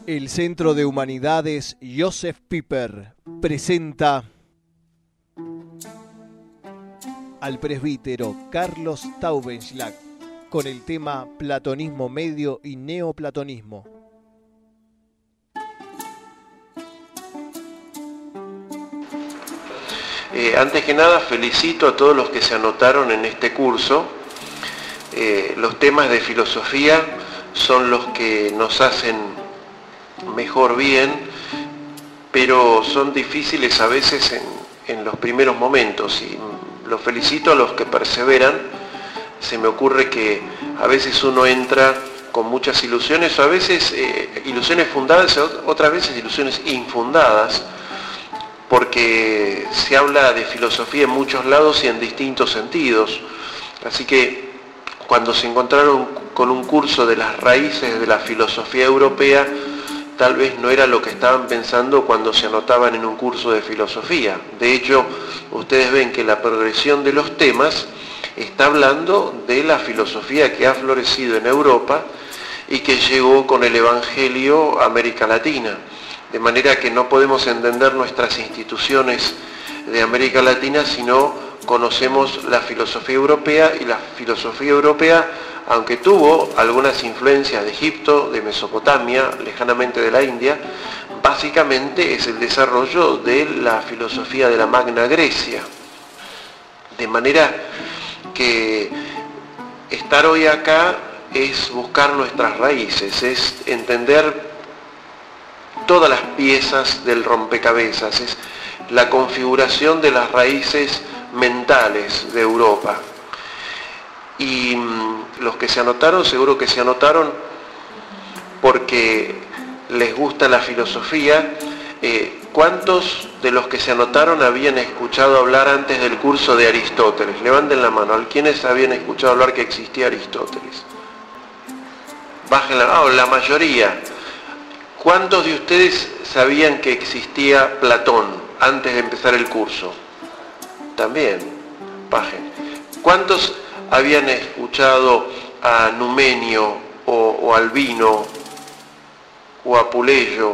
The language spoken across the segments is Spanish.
El Centro de Humanidades Josef Pipper presenta al presbítero Carlos Taubenschlag con el tema Platonismo Medio y Neoplatonismo. Antes que nada felicito a todos los que se anotaron en este curso. Los temas de filosofía son los que nos hacen mejor bien, pero son difíciles a veces en los primeros momentos, y los felicito a los que perseveran. Se me ocurre que a veces uno entra con muchas ilusiones, o a veces ilusiones fundadas, otras veces ilusiones infundadas, porque se habla de filosofía en muchos lados y en distintos sentidos. Así que cuando se encontraron con un curso de las raíces de la filosofía europea, tal vez no era lo que estaban pensando cuando se anotaban en un curso de filosofía. De hecho, ustedes ven que la progresión de los temas está hablando de la filosofía que ha florecido en Europa y que llegó con el Evangelio a América Latina. De manera que no podemos entender nuestras instituciones de América Latina si no conocemos la filosofía europea, y la filosofía europea, aunque tuvo algunas influencias de Egipto, de Mesopotamia, lejanamente de la India, básicamente es el desarrollo de la filosofía de la Magna Grecia. De manera que estar hoy acá es buscar nuestras raíces, es entender todas las piezas del rompecabezas, es la configuración de las raíces mentales de Europa. Y los que se anotaron, seguro que se anotaron porque les gusta la filosofía. ¿Cuántos de los que se anotaron habían escuchado hablar antes del curso de Aristóteles? Levanten la mano. ¿Quiénes habían escuchado hablar que existía Aristóteles? Bajen la mano. La mayoría. ¿Cuántos de ustedes sabían que existía Platón antes de empezar el curso? También, bajen. ¿Cuántos habían escuchado a Numenio o Albino o Apuleyo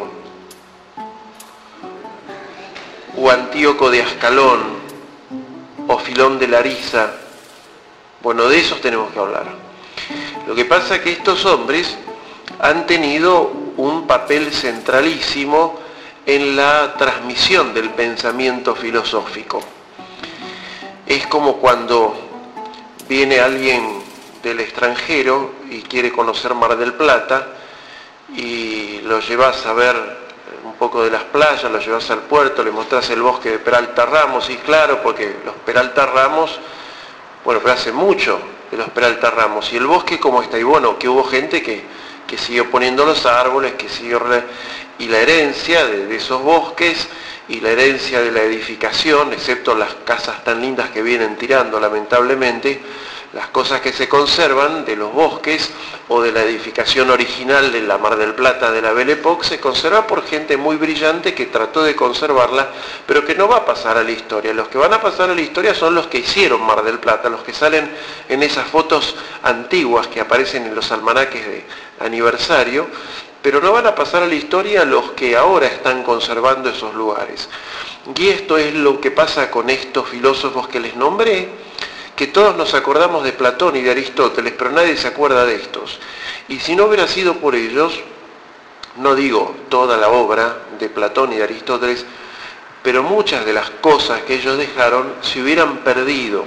o Antíoco de Ascalón o Filón de Larisa? Bueno, de esos tenemos que hablar. Lo que pasa es que estos hombres han tenido un papel centralísimo en la transmisión del pensamiento filosófico. Es como cuando viene alguien del extranjero y quiere conocer Mar del Plata y lo llevas a ver un poco de las playas, lo llevas al puerto, le mostrás el bosque de Peralta Ramos, y claro, porque los Peralta Ramos, bueno, pero hace mucho de los Peralta Ramos, y el bosque cómo está, y bueno, que hubo gente que siguió poniendo los árboles, y la herencia de esos bosques y la herencia de la edificación, excepto las casas tan lindas que vienen tirando lamentablemente, las cosas que se conservan de los bosques o de la edificación original de la Mar del Plata de la Belle Époque se conserva por gente muy brillante que trató de conservarla, pero que no va a pasar a la historia. Los que van a pasar a la historia son los que hicieron Mar del Plata, los que salen en esas fotos antiguas que aparecen en los almanaques de aniversario, pero no van a pasar a la historia los que ahora están conservando esos lugares. Y esto es lo que pasa con estos filósofos que les nombré, que todos nos acordamos de Platón y de Aristóteles, pero nadie se acuerda de estos. Y si no hubiera sido por ellos, no digo toda la obra de Platón y de Aristóteles, pero muchas de las cosas que ellos dejaron se hubieran perdido.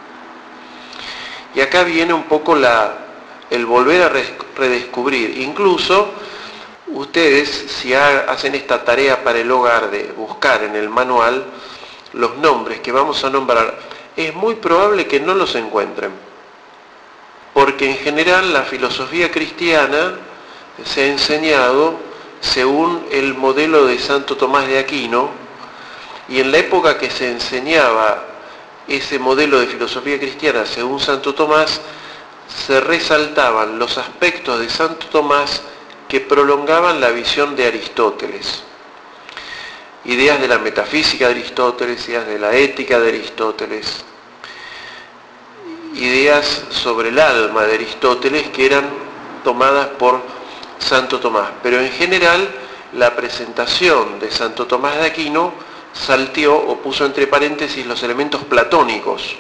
Y acá viene un poco el volver a redescubrir. Incluso ustedes, si hacen esta tarea para el hogar de buscar en el manual los nombres que vamos a nombrar, es muy probable que no los encuentren, porque en general la filosofía cristiana se ha enseñado según el modelo de Santo Tomás de Aquino, y en la época que se enseñaba ese modelo de filosofía cristiana según Santo Tomás, se resaltaban los aspectos de Santo Tomás que prolongaban la visión de Aristóteles. Ideas de la metafísica de Aristóteles, ideas de la ética de Aristóteles, ideas sobre el alma de Aristóteles que eran tomadas por Santo Tomás, pero en general la presentación de Santo Tomás de Aquino salteó o puso entre paréntesis los elementos platónicos.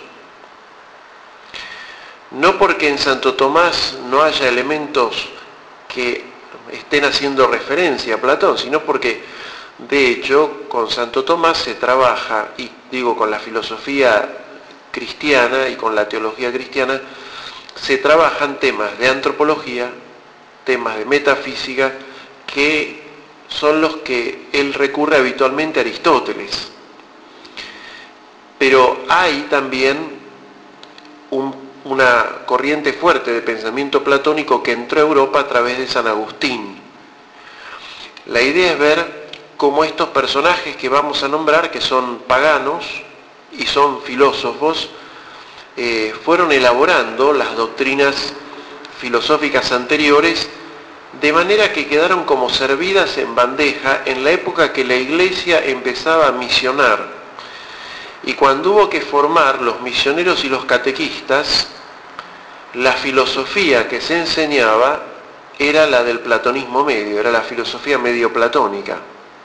No porque en Santo Tomás no haya elementos que estén haciendo referencia a Platón, sino porque, de hecho, con Santo Tomás se trabaja, y digo con la filosofía cristiana y con la teología cristiana, se trabajan temas de antropología, temas de metafísica, que son los que él recurre habitualmente a Aristóteles. Pero hay también una corriente fuerte de pensamiento platónico que entró a Europa a través de San Agustín. La idea es ver cómo estos personajes que vamos a nombrar, que son paganos y son filósofos, fueron elaborando las doctrinas filosóficas anteriores de manera que quedaron como servidas en bandeja en la época que la Iglesia empezaba a misionar. Y cuando hubo que formar los misioneros y los catequistas, la filosofía que se enseñaba era la del platonismo medio, era la filosofía medio platónica.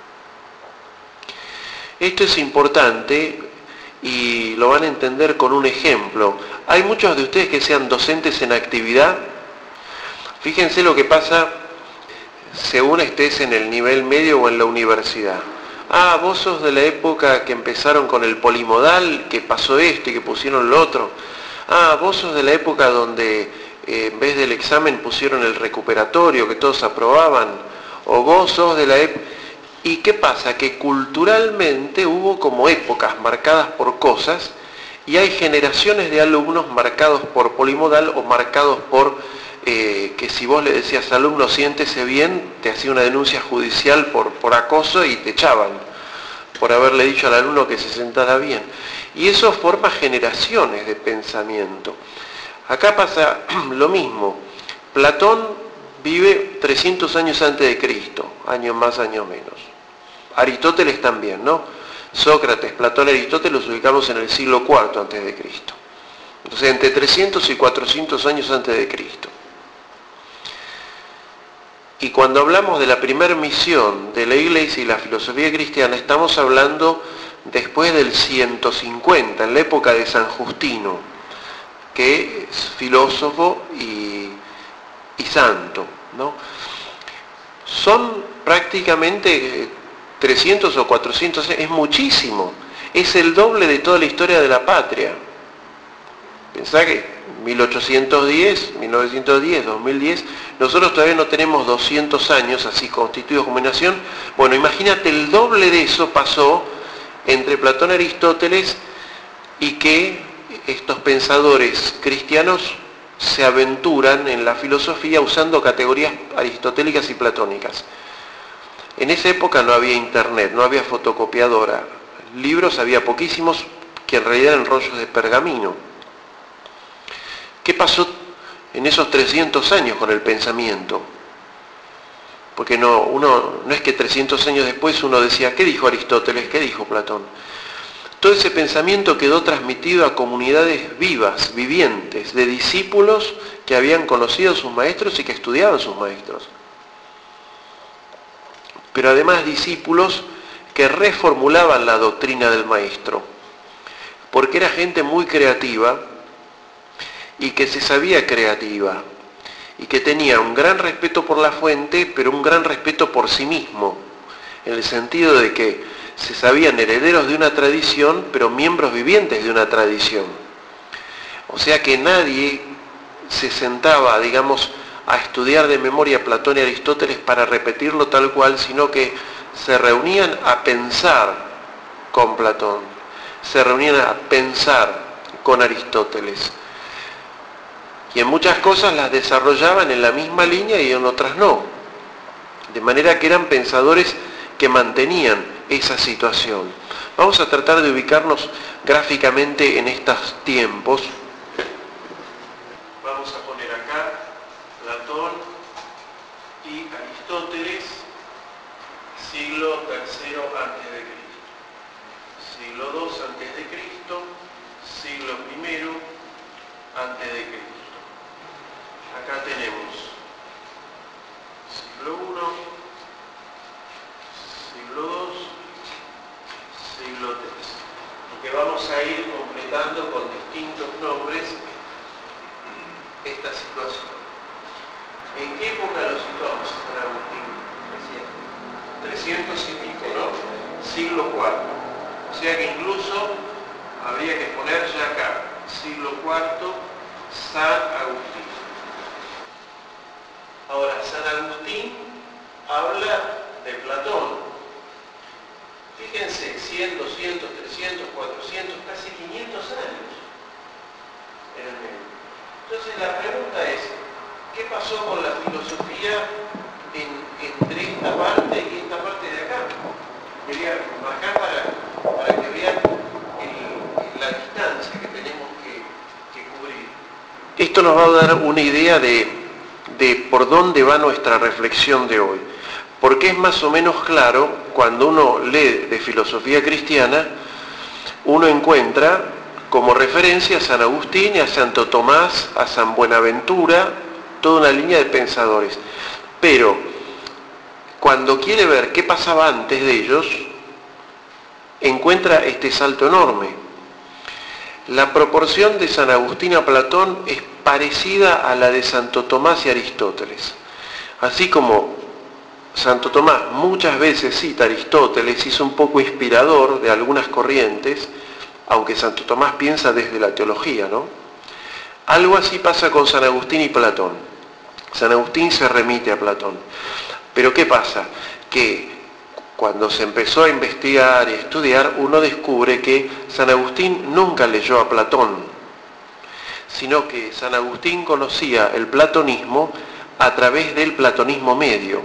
Esto es importante y lo van a entender con un ejemplo. Hay muchos de ustedes que sean docentes en actividad. Fíjense lo que pasa según estés en el nivel medio o en la universidad. Ah, vos sos de la época que empezaron con el polimodal, que pasó esto y que pusieron lo otro. Ah, vos sos de la época donde en vez del examen pusieron el recuperatorio, que todos aprobaban. O vos sos de la época... ¿Y qué pasa? Que culturalmente hubo como épocas marcadas por cosas y hay generaciones de alumnos marcados por polimodal o marcados por que si vos le decías alumno siéntese bien, te hacía una denuncia judicial por acoso y te echaban por haberle dicho al alumno que se sentara bien. Y eso forma generaciones de pensamiento. Acá pasa lo mismo. Platón vive 300 años antes de Cristo, años más, años menos. Aristóteles también, ¿no? Sócrates, Platón y Aristóteles los ubicamos en el siglo IV antes de Cristo. Entonces, entre 300 y 400 años antes de Cristo. Y cuando hablamos de la primera misión de la Iglesia y la filosofía cristiana, estamos hablando después del 150, en la época de San Justino, que es filósofo y santo, ¿no? Son prácticamente 300 o 400, es muchísimo, es el doble de toda la historia de la patria. Pensá que 1810, 1910, 2010, nosotros todavía no tenemos 200 años así constituidos como nación. Bueno, imagínate, el doble de eso pasó entre Platón y Aristóteles y que estos pensadores cristianos se aventuran en la filosofía usando categorías aristotélicas y platónicas. En esa época no había internet, no había fotocopiadora, libros había poquísimos que en realidad eran rollos de pergamino. ¿Qué pasó en esos 300 años con el pensamiento? Porque no es que 300 años después uno decía, ¿qué dijo Aristóteles? ¿Qué dijo Platón? Todo ese pensamiento quedó transmitido a comunidades vivas, vivientes, de discípulos que habían conocido a sus maestros y que estudiaban sus maestros. Pero además discípulos que reformulaban la doctrina del maestro, porque era gente muy creativa y que se sabía creativa y que tenía un gran respeto por la fuente, pero un gran respeto por sí mismo, en el sentido de que se sabían herederos de una tradición, pero miembros vivientes de una tradición. O sea que nadie se sentaba, digamos, a estudiar de memoria a Platón y Aristóteles para repetirlo tal cual, sino que se reunían a pensar con Platón, se reunían a pensar con Aristóteles. Y en muchas cosas las desarrollaban en la misma línea y en otras no. De manera que eran pensadores que mantenían esa situación. Vamos a tratar de ubicarnos gráficamente en estos tiempos. Vamos a poner acá Platón y Aristóteles, siglo III antes de Cristo, siglo II antes de Cristo, siglo I antes de Cristo. Acá tenemos esta situación. ¿En qué época lo situamos San Agustín? 300 y pico, ¿no? Siglo IV. O sea que incluso habría que poner ya acá, siglo IV, San Agustín. Ahora, San Agustín habla de Platón. Fíjense, 100, 200, 300, 400, casi 500 años en el medio. Entonces la pregunta es, ¿qué pasó con la filosofía entre esta parte y esta parte de acá? Quería marcar para que vean la distancia que tenemos que cubrir. Esto nos va a dar una idea de por dónde va nuestra reflexión de hoy. Porque es más o menos claro, cuando uno lee de filosofía cristiana, uno encuentra como referencia a San Agustín y a Santo Tomás, a San Buenaventura, toda una línea de pensadores. Pero cuando quiere ver qué pasaba antes de ellos, encuentra este salto enorme. La proporción de San Agustín a Platón es parecida a la de Santo Tomás y Aristóteles. Así como Santo Tomás muchas veces cita a Aristóteles y es un poco inspirador de algunas corrientes, aunque Santo Tomás piensa desde la teología, ¿no? Algo así pasa con San Agustín y Platón. San Agustín se remite a Platón. Pero ¿qué pasa? Que cuando se empezó a investigar y estudiar, uno descubre que San Agustín nunca leyó a Platón, sino que San Agustín conocía el platonismo a través del platonismo medio.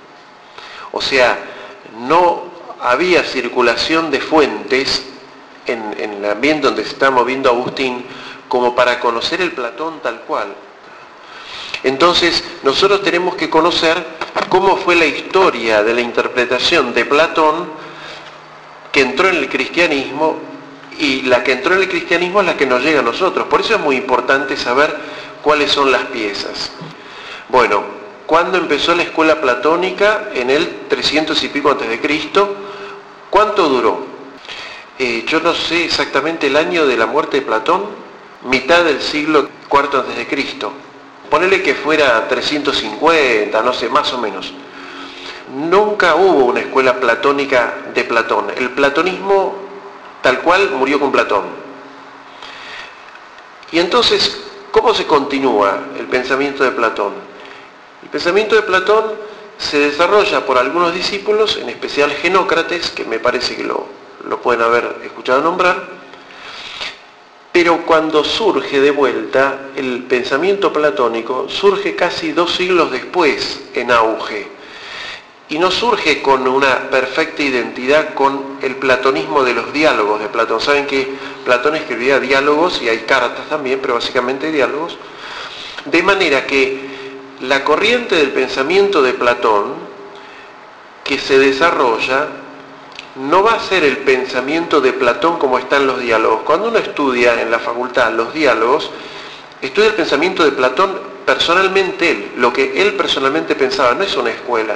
O sea, no había circulación de fuentes en el ambiente donde se está moviendo Agustín como para conocer el Platón tal cual. Entonces, nosotros tenemos que conocer cómo fue la historia de la interpretación de Platón que entró en el cristianismo, y la que entró en el cristianismo es la que nos llega a nosotros. Por eso es muy importante saber cuáles son las piezas. Bueno, ¿cuándo empezó la escuela platónica? En el 300 y pico antes de Cristo. ¿Cuánto duró? Yo no sé exactamente el año de la muerte de Platón, mitad del siglo IV antes de Cristo. Ponele que fuera 350, no sé, más o menos. Nunca hubo una escuela platónica de Platón. El platonismo tal cual murió con Platón. Y entonces, ¿cómo se continúa el pensamiento de Platón? El pensamiento de Platón se desarrolla por algunos discípulos, en especial Genócrates, que me parece que lo pueden haber escuchado nombrar. Pero cuando surge de vuelta, el pensamiento platónico surge casi 2 siglos después en auge. Y no surge con una perfecta identidad con el platonismo de los diálogos de Platón. Saben que Platón escribía diálogos y hay cartas también, pero básicamente diálogos. De manera que la corriente del pensamiento de Platón que se desarrolla no va a ser el pensamiento de Platón como está en los diálogos. Cuando uno estudia en la facultad los diálogos, estudia el pensamiento de Platón personalmente él, lo que él personalmente pensaba, no es una escuela.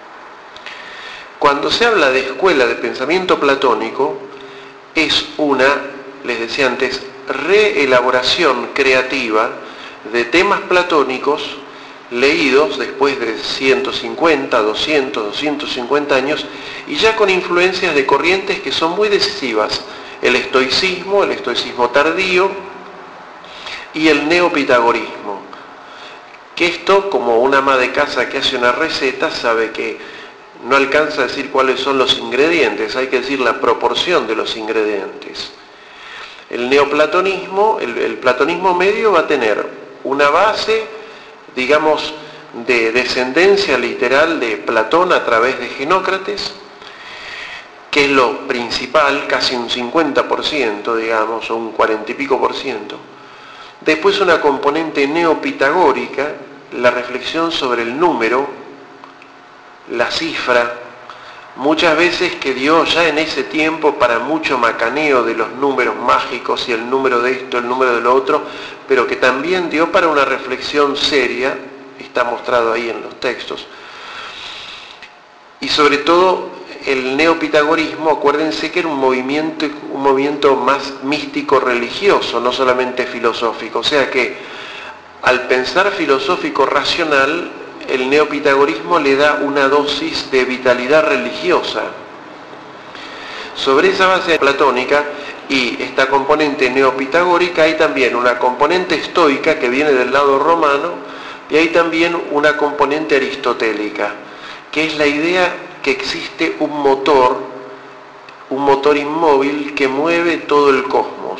Cuando se habla de escuela de pensamiento platónico, es una, les decía antes, reelaboración creativa de temas platónicos leídos después de 150, 200, 250 años, y ya con influencias de corrientes que son muy decisivas: el estoicismo tardío y el neopitagorismo. Que esto, como una ama de casa que hace una receta, sabe que no alcanza a decir cuáles son los ingredientes, hay que decir la proporción de los ingredientes. El neoplatonismo, el platonismo medio, va a tener una base, digamos, de descendencia literal de Platón a través de Genócrates, que es lo principal, casi un 50%, digamos, o un 40 y pico por ciento. Después una componente neopitagórica, la reflexión sobre el número, la cifra, muchas veces que dio ya en ese tiempo para mucho macaneo de los números mágicos y el número de esto, el número de lo otro, pero que también dio para una reflexión seria, está mostrado ahí en los textos. Y sobre todo el neopitagorismo, acuérdense que era un movimiento más místico religioso, no solamente filosófico, o sea que Al pensar filosófico racional, el neopitagorismo le da una dosis de vitalidad religiosa. Sobre esa base platónica y esta componente neopitagórica hay también una componente estoica que viene del lado romano y hay también una componente aristotélica, que es la idea que existe un motor inmóvil que mueve todo el cosmos.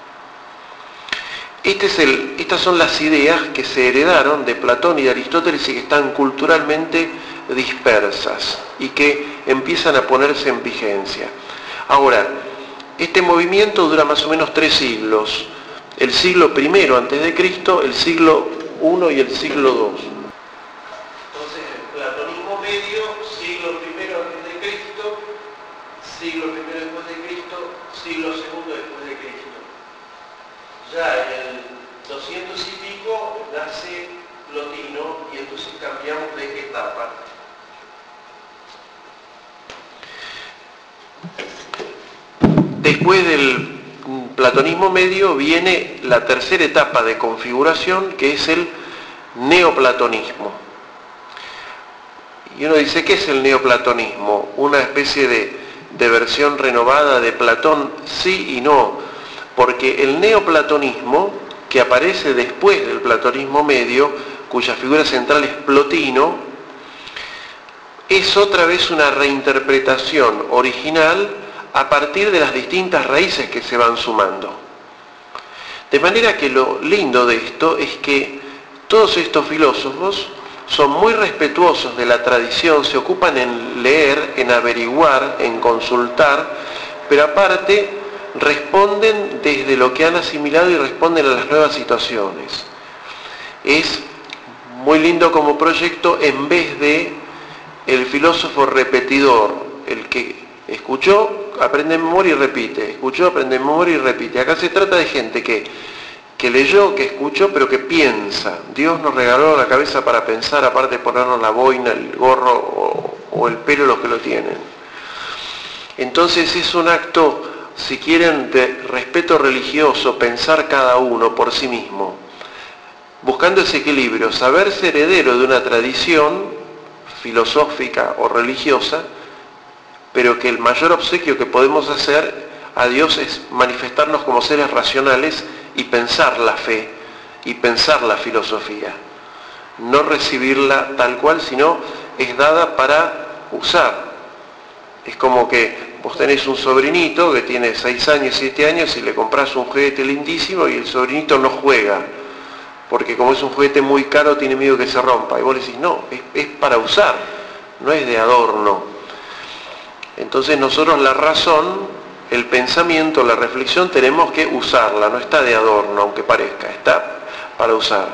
Estas son las ideas que se heredaron de Platón y de Aristóteles y que están culturalmente dispersas y que empiezan a ponerse en vigencia. Ahora, este movimiento dura más o menos 3 siglos, el siglo I antes de Cristo, el siglo I y el siglo II. Entonces, el platonismo medio, siglo I antes de Cristo, siglo I después de Cristo, siglo II después de Cristo. Ya en el 200 y pico nace Plotino y entonces cambiamos de etapa. Después del platonismo medio viene la tercera etapa de configuración, que es el neoplatonismo. Y uno dice, ¿qué es el neoplatonismo? Una especie de versión renovada de Platón, sí y no, porque el neoplatonismo, que aparece después del platonismo medio, cuya figura central es Plotino, es otra vez una reinterpretación original a partir de las distintas raíces que se van sumando. De manera que lo lindo de esto es que todos estos filósofos son muy respetuosos de la tradición, se ocupan en leer, en averiguar, en consultar, pero aparte responden desde lo que han asimilado y responden a las nuevas situaciones. Es muy lindo como proyecto en vez de el filósofo repetidor, el que escuchó, aprende en memoria y repite, escuchó, aprende en memoria y repite. Acá se trata de gente que leyó, que escuchó, pero que piensa. Dios nos regaló la cabeza para pensar, aparte de ponernos la boina, el gorro o el pelo los que lo tienen. Entonces es un acto, si quieren, de respeto religioso, pensar cada uno por sí mismo, buscando ese equilibrio, saberse heredero de una tradición filosófica o religiosa, pero que el mayor obsequio que podemos hacer a Dios es manifestarnos como seres racionales y pensar la fe y pensar la filosofía. No recibirla tal cual, sino es dada para usar. Es como que vos tenés un sobrinito que tiene 6 años, 7 años y le comprás un juguete lindísimo y el sobrinito no juega, porque como es un juguete muy caro tiene miedo que se rompa. Y vos le decís, no, es para usar, no es de adorno. Entonces nosotros la razón, el pensamiento, la reflexión tenemos que usarla, no está de adorno, aunque parezca, está para usar.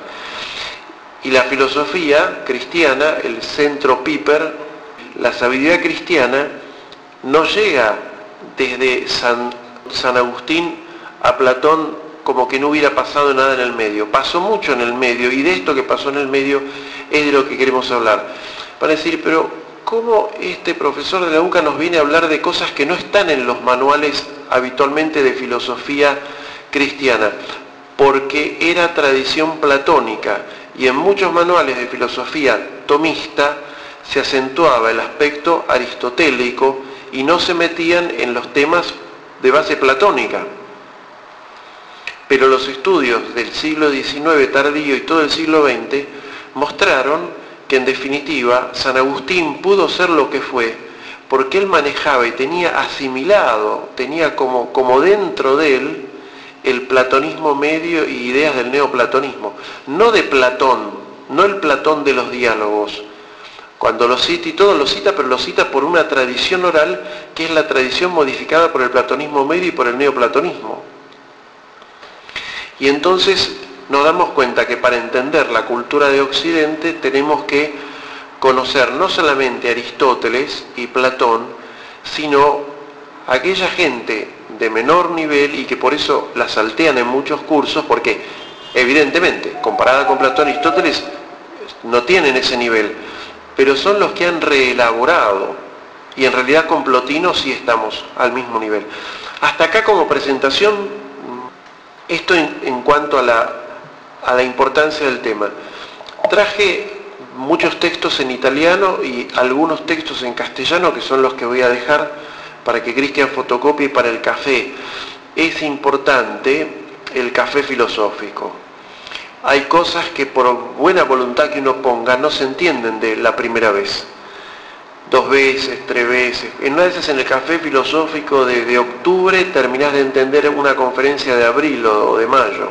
Y la filosofía cristiana, el centro Piper, la sabiduría cristiana, no llega desde San Agustín a Platón como que no hubiera pasado nada en el medio. Pasó mucho en el medio y de esto que pasó en el medio es de lo que queremos hablar. Para decir, pero ¿cómo este profesor de la UCA nos viene a hablar de cosas que no están en los manuales habitualmente de filosofía cristiana? Porque era tradición platónica y en muchos manuales de filosofía tomista se acentuaba el aspecto aristotélico y no se metían en los temas de base platónica. Pero los estudios del siglo XIX tardío y todo el siglo XX mostraron que en definitiva San Agustín pudo ser lo que fue porque él manejaba y tenía asimilado, tenía como dentro de él el platonismo medio y ideas del neoplatonismo, no de Platón, no el Platón de los diálogos. Cuando lo cita y todo lo cita, pero lo cita por una tradición oral que es la tradición modificada por el platonismo medio y por el neoplatonismo. Y entonces nos damos cuenta que para entender la cultura de Occidente tenemos que conocer no solamente Aristóteles y Platón, sino aquella gente de menor nivel y que por eso la saltean en muchos cursos, porque evidentemente, comparada con Platón y Aristóteles, no tienen ese nivel, pero son los que han reelaborado, y en realidad con Plotino sí estamos al mismo nivel. Hasta acá como presentación, esto en cuanto a a la importancia del tema. Traje muchos textos en italiano y algunos textos en castellano, que son los que voy a dejar para que Cristian fotocopie para el café. Es importante el café filosófico. Hay cosas que por buena voluntad que uno ponga no se entienden de la primera vez. 2 veces, 3 veces. En una de esas, en el café filosófico de octubre, terminás de entender una conferencia de abril o de mayo.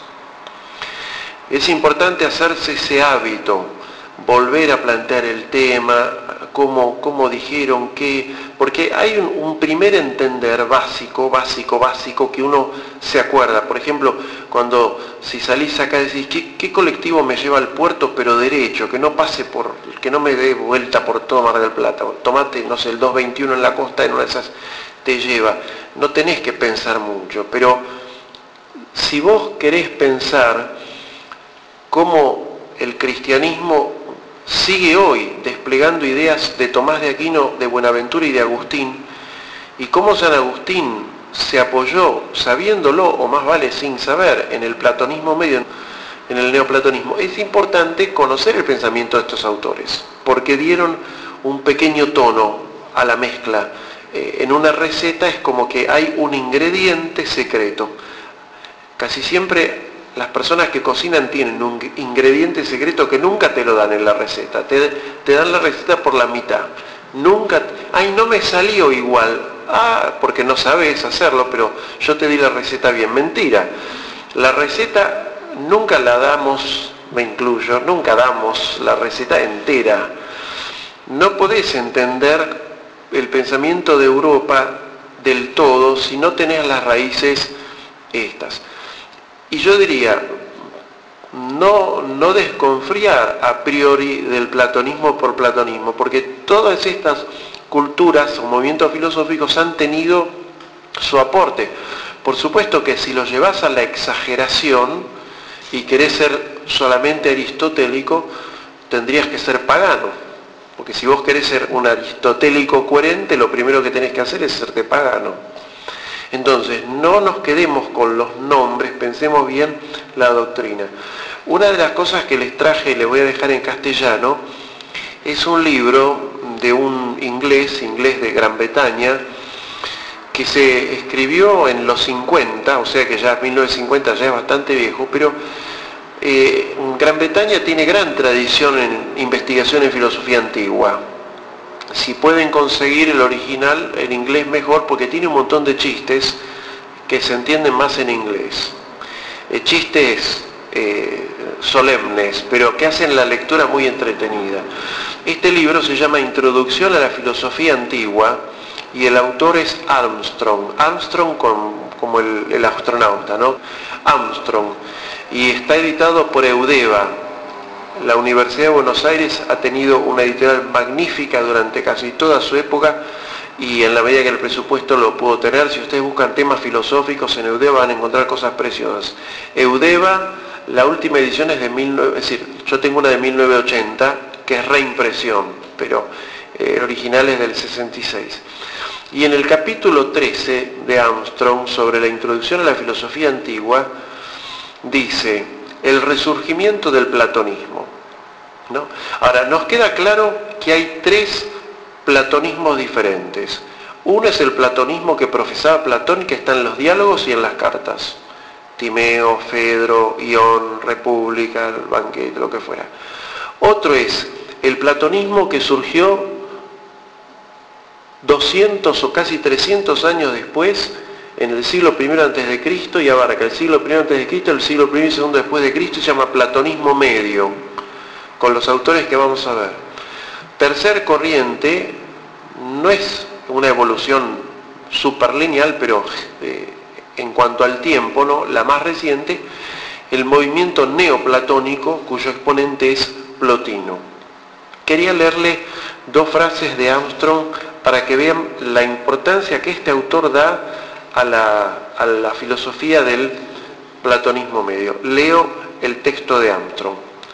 Es importante hacerse ese hábito, volver a plantear el tema, cómo dijeron, qué, porque hay un primer entender básico que uno se acuerda. Por ejemplo, si salís acá decís, ¿qué colectivo me lleva al puerto pero derecho? Que no pase que no me dé vuelta por todo Mar del Plata. Tomate, no sé, el 221 en la costa, en una de esas te lleva. No tenés que pensar mucho, pero si vos querés pensar cómo el cristianismo sigue hoy desplegando ideas de Tomás de Aquino, de Buenaventura y de Agustín, y cómo San Agustín se apoyó, sabiéndolo, o más vale sin saber, en el platonismo medio, en el neoplatonismo. Es importante conocer el pensamiento de estos autores, porque dieron un pequeño tono a la mezcla. En una receta es como que hay un ingrediente secreto. Casi siempre las personas que cocinan tienen un ingrediente secreto que nunca te lo dan en la receta. Te dan la receta por la mitad. Nunca, no me salió igual. Porque no sabes hacerlo, pero yo te di la receta bien. Mentira. La receta nunca la damos, me incluyo, nunca damos la receta entera. No podés entender el pensamiento de Europa del todo si no tenés las raíces estas. Y yo diría, no desconfiar a priori del platonismo por platonismo, porque todas estas culturas o movimientos filosóficos han tenido su aporte. Por supuesto que si lo llevas a la exageración y querés ser solamente aristotélico, tendrías que ser pagano. Porque si vos querés ser un aristotélico coherente, lo primero que tenés que hacer es serte pagano. Entonces, no nos quedemos con los nombres, pensemos bien la doctrina. Una de las cosas que les traje y les voy a dejar en castellano es un libro de un inglés de Gran Bretaña, que se escribió en los 50, o sea que ya 1950 ya es bastante viejo, pero Gran Bretaña tiene gran tradición en investigación en filosofía antigua. Si pueden conseguir el original en inglés mejor, porque tiene un montón de chistes que se entienden más en inglés. Chistes solemnes, pero que hacen la lectura muy entretenida. Este libro se llama Introducción a la Filosofía Antigua y el autor es Armstrong. Armstrong como el astronauta, ¿no? Armstrong. Y está editado por Eudeva. La Universidad de Buenos Aires ha tenido una editorial magnífica durante casi toda su época y en la medida que el presupuesto lo pudo tener, si ustedes buscan temas filosóficos en Eudeva van a encontrar cosas preciosas. Eudeva, la última edición es de yo tengo una de 1980 que es reimpresión, pero el original es del 66. Y en el capítulo 13 de Armstrong sobre la introducción a la filosofía antigua dice: el resurgimiento del platonismo, ¿no? Ahora, nos queda claro que hay 3 platonismos diferentes. Uno es el platonismo que profesaba Platón, que está en los diálogos y en las cartas. Timeo, Fedro, Ión, República, el banquete, lo que fuera. Otro es el platonismo que surgió 200 o casi 300 años después, en el siglo I a.C., y abarca el siglo I a.C., el siglo I y II después de Cristo, y se llama platonismo medio, con los autores que vamos a ver. Tercer corriente, no es una evolución superlineal, pero en cuanto al tiempo, ¿no?, la más reciente, el movimiento neoplatónico, cuyo exponente es Plotino. Quería leerle 2 frases de Armstrong para que vean la importancia que este autor da a la filosofía del platonismo medio. Leo el texto de Armstrong.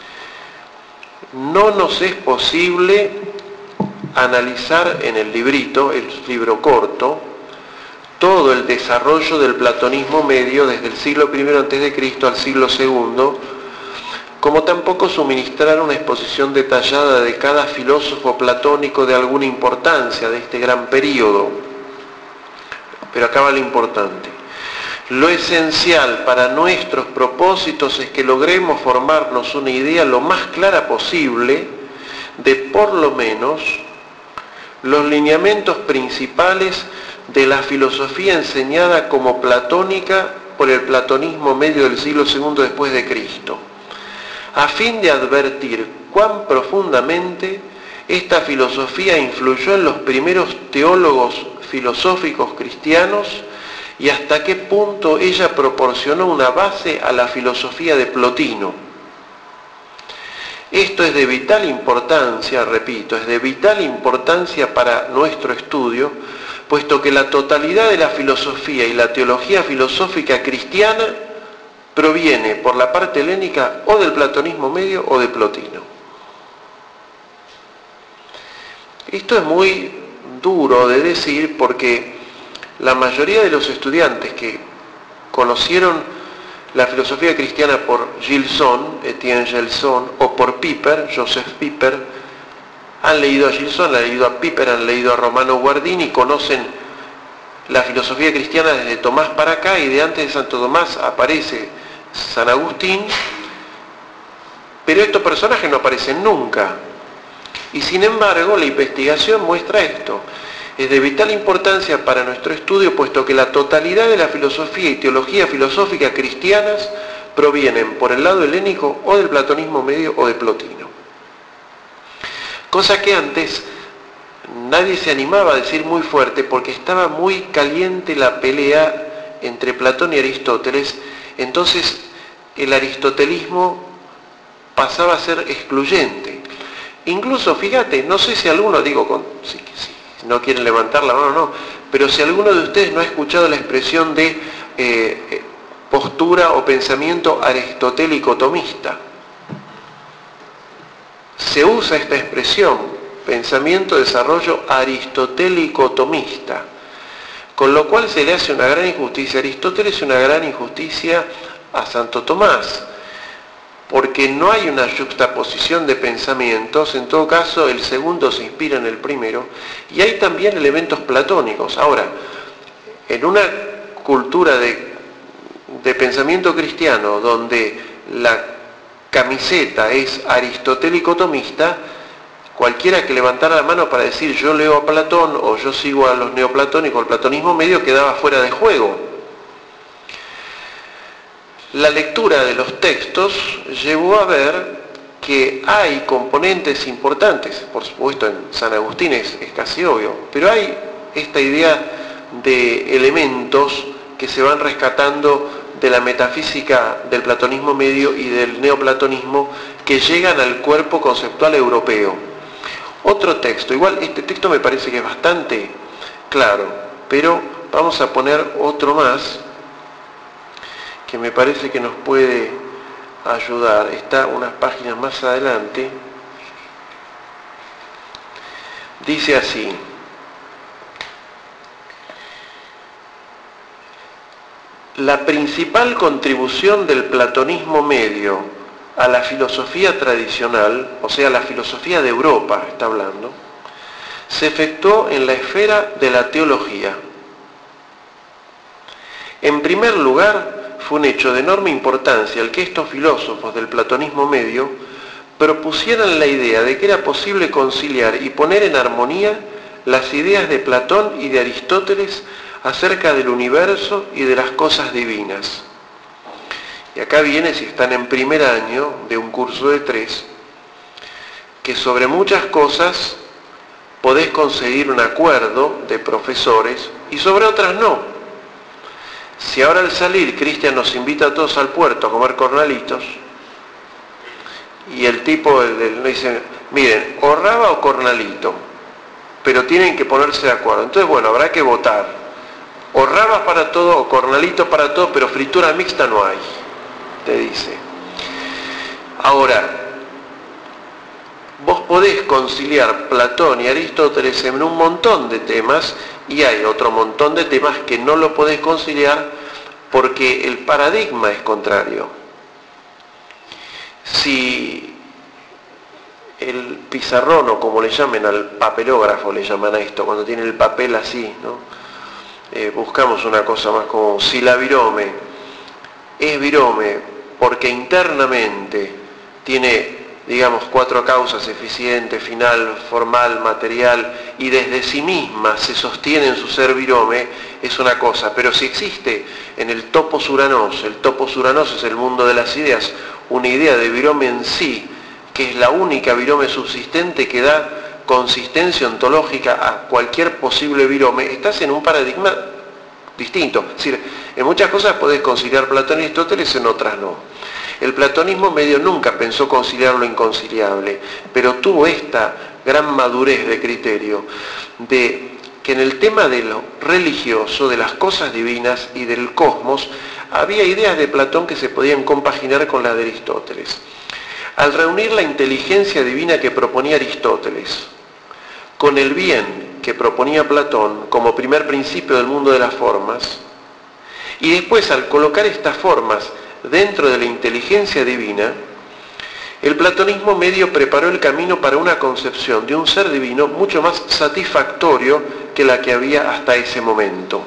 No nos es posible analizar en el librito, el libro corto, todo el desarrollo del platonismo medio desde el siglo I a.C. al siglo II, como tampoco suministrar una exposición detallada de cada filósofo platónico de alguna importancia de este gran período. Pero acá va lo importante. Lo esencial para nuestros propósitos es que logremos formarnos una idea lo más clara posible de por lo menos los lineamientos principales de la filosofía enseñada como platónica por el platonismo medio del siglo II después de Cristo, a fin de advertir cuán profundamente esta filosofía influyó en los primeros teólogos filosóficos cristianos y hasta qué punto ella proporcionó una base a la filosofía de Plotino. Esto es de vital importancia, repito, es de vital importancia para nuestro estudio, puesto que la totalidad de la filosofía y la teología filosófica cristiana proviene por la parte helénica o del platonismo medio o de Plotino. Esto es muy duro de decir porque la mayoría de los estudiantes que conocieron la filosofía cristiana por Gilson, Etienne Gilson, o por Piper, Joseph Piper, han leído a Gilson, han leído a Piper, han leído a Romano Guardini, conocen la filosofía cristiana desde Tomás para acá, y de antes de Santo Tomás aparece San Agustín, pero estos personajes no aparecen nunca. Y sin embargo, la investigación muestra esto. Es de vital importancia para nuestro estudio, puesto que la totalidad de la filosofía y teología filosófica cristianas provienen por el lado helénico o del platonismo medio o de Plotino. Cosa que antes nadie se animaba a decir muy fuerte porque estaba muy caliente la pelea entre Platón y Aristóteles, entonces el aristotelismo pasaba a ser excluyente. Incluso, fíjate, no sé si alguno, si no quieren levantar la mano, no, pero si alguno de ustedes no ha escuchado la expresión de postura o pensamiento aristotélico tomista. Se usa esta expresión, pensamiento, desarrollo aristotélico tomista, con lo cual se le hace una gran injusticia a Aristóteles y una gran injusticia a Santo Tomás, porque no hay una juxtaposición de pensamientos, en todo caso el segundo se inspira en el primero, y hay también elementos platónicos. Ahora, en una cultura de pensamiento cristiano, donde la camiseta es aristotélico-tomista, cualquiera que levantara la mano para decir yo leo a Platón o yo sigo a los neoplatónicos, el platonismo medio, quedaba fuera de juego. La lectura de los textos llevó a ver que hay componentes importantes, por supuesto en San Agustín es casi obvio, pero hay esta idea de elementos que se van rescatando de la metafísica del platonismo medio y del neoplatonismo que llegan al cuerpo conceptual europeo. Otro texto, igual este texto me parece que es bastante claro, pero vamos a poner otro más que me parece que nos puede ayudar. Está unas páginas más adelante. Dice así: la principal contribución del platonismo medio a la filosofía tradicional, o sea, la filosofía de Europa, está hablando, se efectuó en la esfera de la teología. En primer lugar, fue un hecho de enorme importancia el que estos filósofos del platonismo medio propusieran la idea de que era posible conciliar y poner en armonía las ideas de Platón y de Aristóteles acerca del universo y de las cosas divinas. Y acá viene, si están en primer año de un curso de 3, que sobre muchas cosas podés conseguir un acuerdo de profesores y sobre otras no. Si ahora al salir Cristian nos invita a todos al puerto a comer cornalitos, y el tipo le dice, miren, o raba o cornalito, pero tienen que ponerse de acuerdo. Entonces, bueno, habrá que votar. O rabas para todo o cornalito para todo, pero fritura mixta no hay, te dice. Ahora, vos podés conciliar Platón y Aristóteles en un montón de temas, y hay otro montón de temas que no lo podés conciliar porque el paradigma es contrario. si el pizarrón, o como le llamen al papelógrafo, le llaman a esto, cuando tiene el papel así, ¿no? Buscamos una cosa más como si la virome es virome porque internamente tiene, digamos, 4 causas: eficiente, final, formal, material, y desde sí misma se sostiene en su ser virome, es una cosa. Pero si existe en el topos uranos es el mundo de las ideas, una idea de virome en sí, que es la única virome subsistente que da consistencia ontológica a cualquier posible virome, estás en un paradigma distinto. Es decir, en muchas cosas podés conciliar Platón y Aristóteles, en otras no. El platonismo medio nunca pensó conciliar lo inconciliable, pero tuvo esta gran madurez de criterio, de que en el tema de lo religioso, de las cosas divinas y del cosmos, había ideas de Platón que se podían compaginar con las de Aristóteles. Al reunir la inteligencia divina que proponía Aristóteles con el bien que proponía Platón como primer principio del mundo de las formas, y después al colocar estas formas dentro de la inteligencia divina, el platonismo medio preparó el camino para una concepción de un ser divino mucho más satisfactorio que la que había hasta ese momento.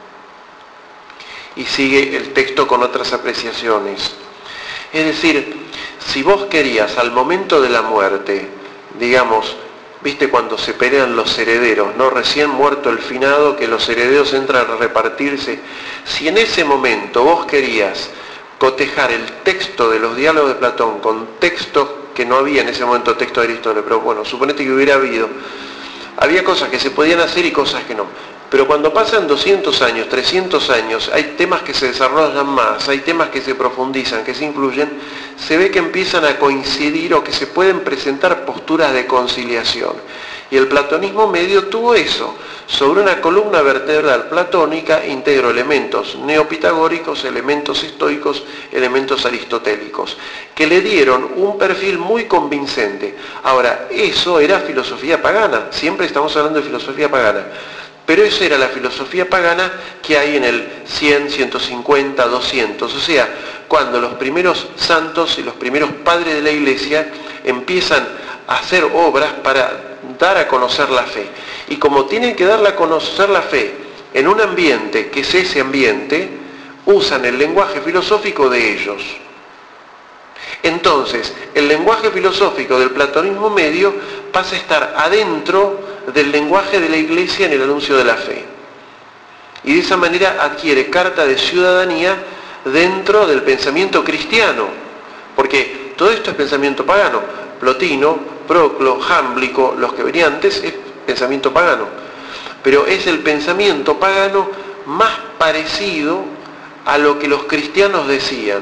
Y sigue el texto con otras apreciaciones. Es decir, si vos querías al momento de la muerte, digamos, viste cuando se pelean los herederos, ¿no? Recién muerto el finado, que los herederos entran a repartirse, si en ese momento vos querías cotejar el texto de los diálogos de Platón con textos que no había en ese momento, texto de Aristóteles, pero bueno, suponete que hubiera habido, había cosas que se podían hacer y cosas que no. Pero cuando pasan 200 años, 300 años, hay temas que se desarrollan más, hay temas que se profundizan, que se incluyen, se ve que empiezan a coincidir o que se pueden presentar posturas de conciliación. Y el platonismo medio tuvo eso. Sobre una columna vertebral platónica integró elementos neopitagóricos, elementos estoicos, elementos aristotélicos, que le dieron un perfil muy convincente. Ahora, eso era filosofía pagana, siempre estamos hablando de filosofía pagana. Pero esa era la filosofía pagana que hay en el 100, 150, 200. O sea, cuando los primeros santos y los primeros padres de la Iglesia empiezan a hacer obras para dar a conocer la fe. Y como tienen que darle a conocer la fe en un ambiente que es ese ambiente, usan el lenguaje filosófico de ellos. Entonces, el lenguaje filosófico del platonismo medio pasa a estar adentro del lenguaje de la Iglesia en el anuncio de la fe. Y de esa manera adquiere carta de ciudadanía dentro del pensamiento cristiano, porque todo esto es pensamiento pagano. Plotino, Proclo, Jámblico, los que venían antes, es pensamiento pagano. Pero es el pensamiento pagano más parecido a lo que los cristianos decían.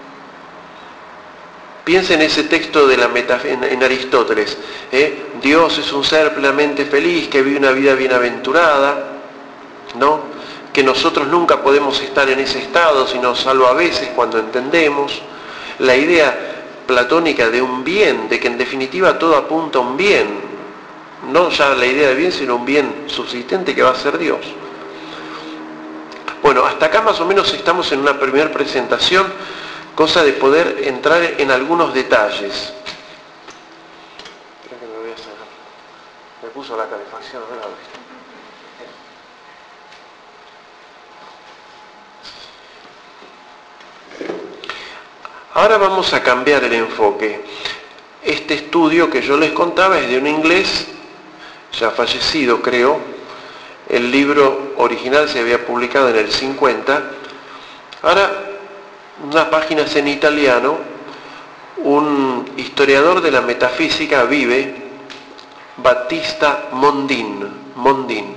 Piensa en ese texto de en Aristóteles. Dios es un ser plenamente feliz, que vive una vida bienaventurada, ¿no? Que nosotros nunca podemos estar en ese estado, sino salvo a veces cuando entendemos. La idea platónica de un bien, de que en definitiva todo apunta a un bien. No ya la idea de bien, sino un bien subsistente que va a ser Dios. Bueno, hasta acá más o menos estamos en una primera presentación, cosa de poder entrar en algunos detalles. Creo que me voy a sacar. Me puso la calefacción, ¿no? Ahora vamos a cambiar el enfoque. Este estudio que yo les contaba es de un inglés, ya fallecido creo. El libro original se había publicado en el 50. Ahora, unas páginas en italiano, un historiador de la metafísica vive, Battista Mondin.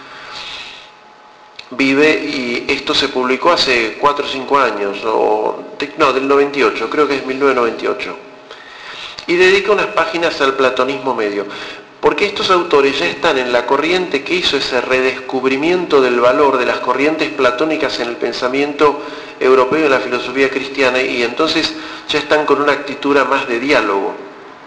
Vive, y esto se publicó hace 4 o 5 años, del 98, creo que es 1998. Y dedica unas páginas al platonismo medio, porque estos autores ya están en la corriente que hizo ese redescubrimiento del valor de las corrientes platónicas en el pensamiento europeo y en la filosofía cristiana, y entonces ya están con una actitud más de diálogo.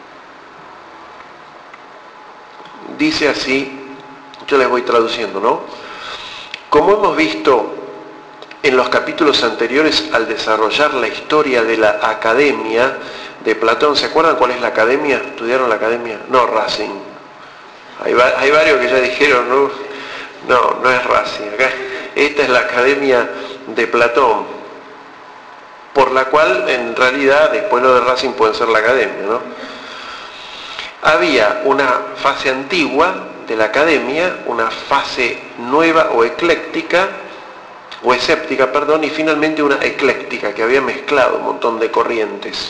Dice así, yo les voy traduciendo, ¿no? Como hemos visto en los capítulos anteriores, al desarrollar la historia de la academia, de Platón. ¿Se acuerdan cuál es la academia? ¿Estudiaron la academia? No, Racing. Hay varios que ya dijeron, no es Racing. Acá, esta es la academia de Platón, por la cual en realidad después lo de Racing puede ser la academia, ¿no? Había una fase antigua de la academia, una fase nueva o ecléctica, o escéptica, perdón, y finalmente una ecléctica que había mezclado un montón de corrientes.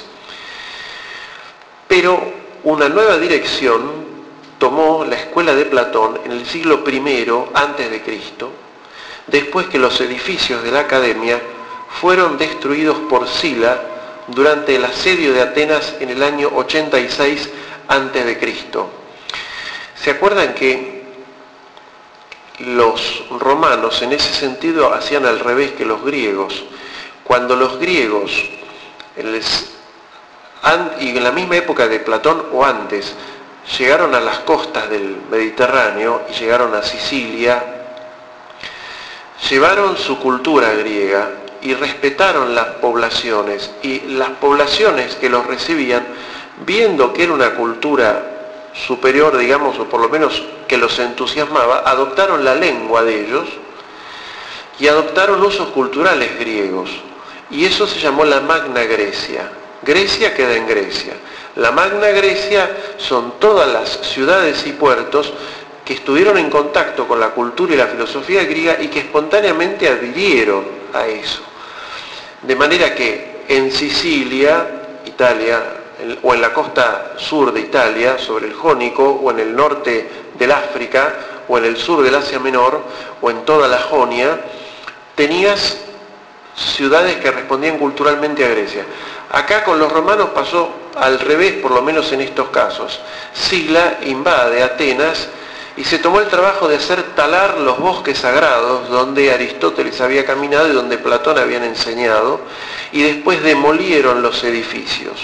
Pero una nueva dirección tomó la escuela de Platón en el siglo I antes de Cristo, después que los edificios de la academia fueron destruidos por Sila durante el asedio de Atenas en el año 86 antes de Cristo. ¿Se acuerdan que los romanos en ese sentido hacían al revés que los griegos? Cuando los griegos, y en la misma época de Platón o antes, llegaron a las costas del Mediterráneo y llegaron a Sicilia, llevaron su cultura griega y respetaron las poblaciones, y las poblaciones que los recibían, viendo que era una cultura superior, digamos, o por lo menos que los entusiasmaba, adoptaron la lengua de ellos y adoptaron usos culturales griegos, y eso se llamó la Magna Grecia. Grecia queda en Grecia. La Magna Grecia son todas las ciudades y puertos que estuvieron en contacto con la cultura y la filosofía griega y que espontáneamente adhirieron a eso. De manera que en Sicilia, Italia, o en la costa sur de Italia, sobre el Jónico, o en el norte del África, o en el sur del Asia Menor, o en toda la Jonia, tenías ciudades que respondían culturalmente a Grecia. Acá con los romanos pasó al revés, por lo menos en estos casos. Sila invade Atenas y se tomó el trabajo de hacer talar los bosques sagrados donde Aristóteles había caminado y donde Platón habían enseñado, y después demolieron los edificios.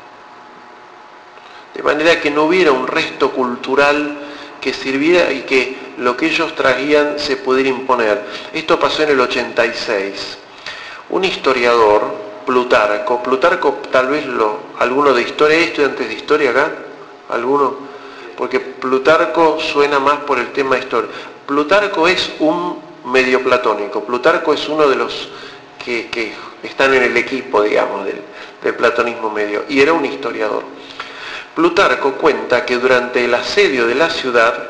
De manera que no hubiera un resto cultural que sirviera y que lo que ellos traían se pudiera imponer. Esto pasó en el 86. Un historiador, Plutarco tal vez alguno de historia, ¿hay estudiantes de historia acá? ¿Alguno? Porque Plutarco suena más por el tema de historia. Plutarco es un medio platónico. Plutarco es uno de los que están en el equipo, digamos, del platonismo medio, y era un historiador. Plutarco cuenta que durante el asedio de la ciudad,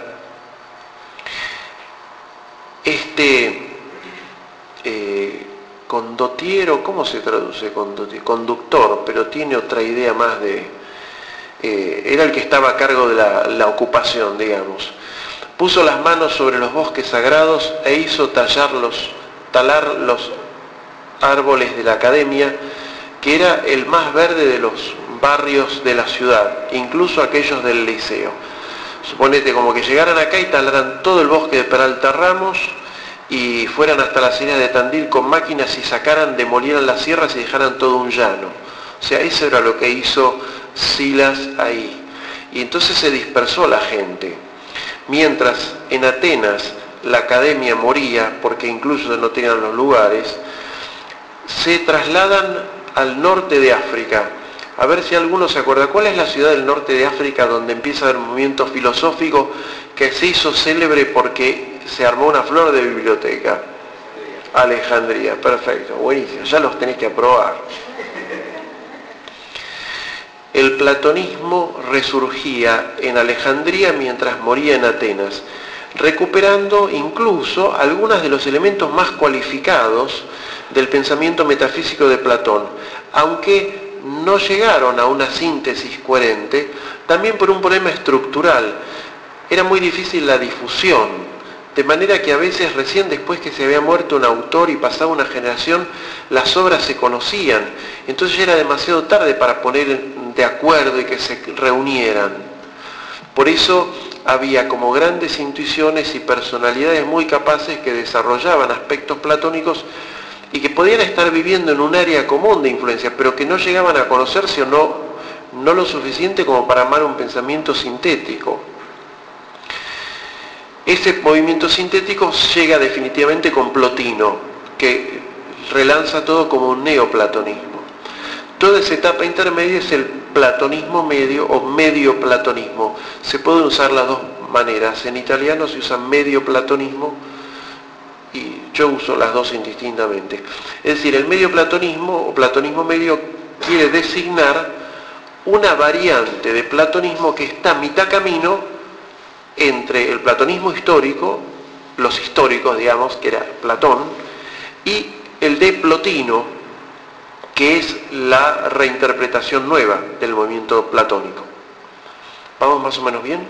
condottiero, ¿cómo se traduce condottiero? Conductor, pero tiene otra idea más era el que estaba a cargo de la ocupación, digamos. Puso las manos sobre los bosques sagrados e hizo talar los árboles de la academia, que era el más verde de los barrios de la ciudad, incluso aquellos del Liceo. Suponete como que llegaran acá y talaran todo el bosque de Peralta Ramos y fueran hasta la Sierra de Tandil con máquinas y demolieran las sierras y dejaran todo un llano. O sea, eso era lo que hizo Silas ahí. Y entonces se dispersó la gente. Mientras en Atenas la academia moría, porque incluso no tenían los lugares, se trasladan al norte de África. A ver si alguno se acuerda, ¿cuál es la ciudad del norte de África donde empieza a haber un movimiento filosófico que se hizo célebre porque se armó una flor de biblioteca? Alejandría, perfecto, buenísimo, ya los tenés que aprobar. El platonismo resurgía en Alejandría mientras moría en Atenas, recuperando incluso algunos de los elementos más cualificados del pensamiento metafísico de Platón, aunque no llegaron a una síntesis coherente, también por un problema estructural. Era muy difícil la difusión, de manera que a veces recién después que se había muerto un autor y pasaba una generación, las obras se conocían. Entonces ya era demasiado tarde para poner de acuerdo y que se reunieran. Por eso había como grandes intuiciones y personalidades muy capaces que desarrollaban aspectos platónicos y que podían estar viviendo en un área común de influencia, pero que no llegaban a conocerse o no lo suficiente como para armar un pensamiento sintético. Ese movimiento sintético llega definitivamente con Plotino, que relanza todo como un neoplatonismo. Toda esa etapa intermedia es el platonismo medio o medio platonismo. Se pueden usar las dos maneras. En italiano se usa medio platonismo y yo uso las dos indistintamente. Es decir, el medio platonismo o platonismo medio quiere designar una variante de platonismo que está a mitad camino entre el platonismo histórico, los históricos, digamos, que era Platón, y el de Plotino, que es la reinterpretación nueva del movimiento platónico. ¿Vamos más o menos bien?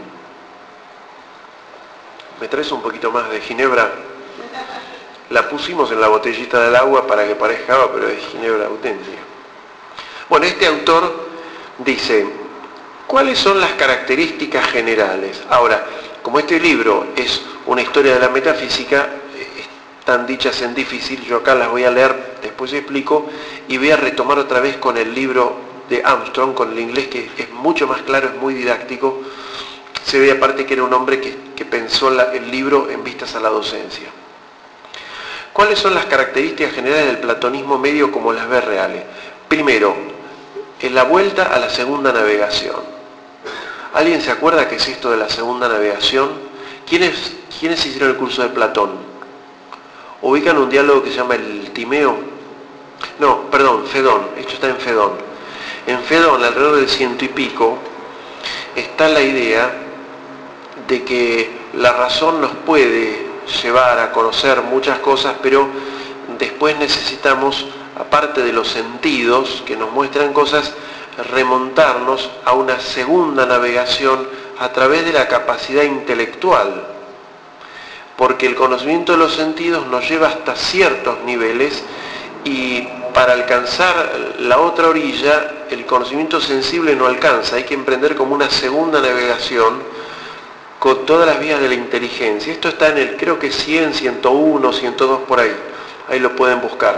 ¿Me traes un poquito más de ginebra? La pusimos en la botellita del agua para que parezca agua, pero es ginebra auténtica. Bueno, este autor dice, ¿cuáles son las características generales? Ahora, como este libro es una historia de la metafísica, están dichas en difícil, yo acá las voy a leer, después explico, y voy a retomar otra vez con el libro de Armstrong, con el inglés, que es mucho más claro, es muy didáctico. Se ve aparte que era un hombre que pensó el libro en vistas a la docencia. ¿Cuáles son las características generales del platonismo medio como las ve Reale? Primero, en la vuelta a la segunda navegación. ¿Alguien se acuerda qué es esto de la segunda navegación? ¿Quiénes hicieron el curso de Platón? ¿Ubican un diálogo que se llama el Timeo? No, perdón, Fedón. Esto está en Fedón. En Fedón, alrededor del 100 y pico, está la idea de que la razón nos puede llevar a conocer muchas cosas, pero después necesitamos, aparte de los sentidos que nos muestran cosas, remontarnos a una segunda navegación a través de la capacidad intelectual, porque el conocimiento de los sentidos nos lleva hasta ciertos niveles y para alcanzar la otra orilla el conocimiento sensible no alcanza, hay que emprender como una segunda navegación con todas las vías de la inteligencia. Esto está en el, creo que 100, 101, 102 por ahí lo pueden buscar.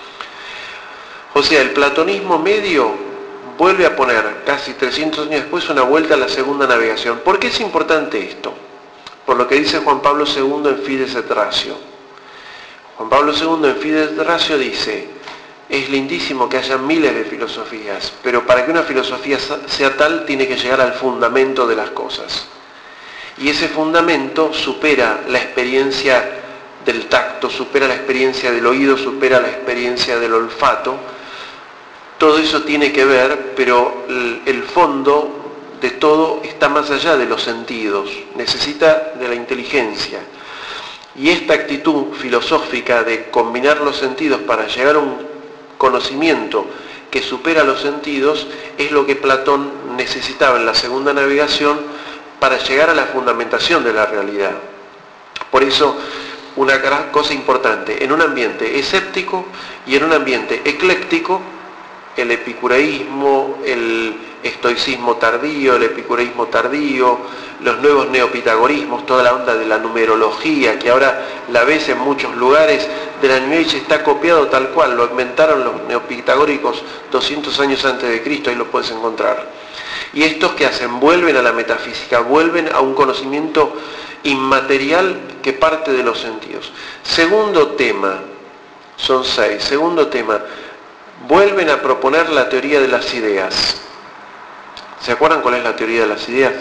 O sea, el platonismo medio vuelve a poner, casi 300 años después, una vuelta a la segunda navegación. ¿Por qué es importante esto? Por lo que dice Juan Pablo II en Fides et Ratio. Juan Pablo II en Fides et Ratio dice, es lindísimo que haya miles de filosofías, pero para que una filosofía sea tal, tiene que llegar al fundamento de las cosas. Y ese fundamento supera la experiencia del tacto, supera la experiencia del oído, supera la experiencia del olfato. Todo eso tiene que ver, pero el fondo de todo está más allá de los sentidos, necesita de la inteligencia. Y esta actitud filosófica de combinar los sentidos para llegar a un conocimiento que supera los sentidos es lo que Platón necesitaba en la segunda navegación para llegar a la fundamentación de la realidad. Por eso, una gran cosa importante, en un ambiente escéptico y en un ambiente ecléctico, el epicureísmo, el estoicismo tardío, el epicureísmo tardío, los nuevos neopitagorismos, toda la onda de la numerología, que ahora la ves en muchos lugares de la New Age, está copiado tal cual, lo inventaron los neopitagóricos 200 años antes de Cristo, ahí lo puedes encontrar. Y estos que hacen, vuelven a la metafísica, vuelven a un conocimiento inmaterial que parte de los sentidos. Segundo tema, son 6, segundo tema, vuelven a proponer la teoría de las ideas. ¿Se acuerdan cuál es la teoría de las ideas?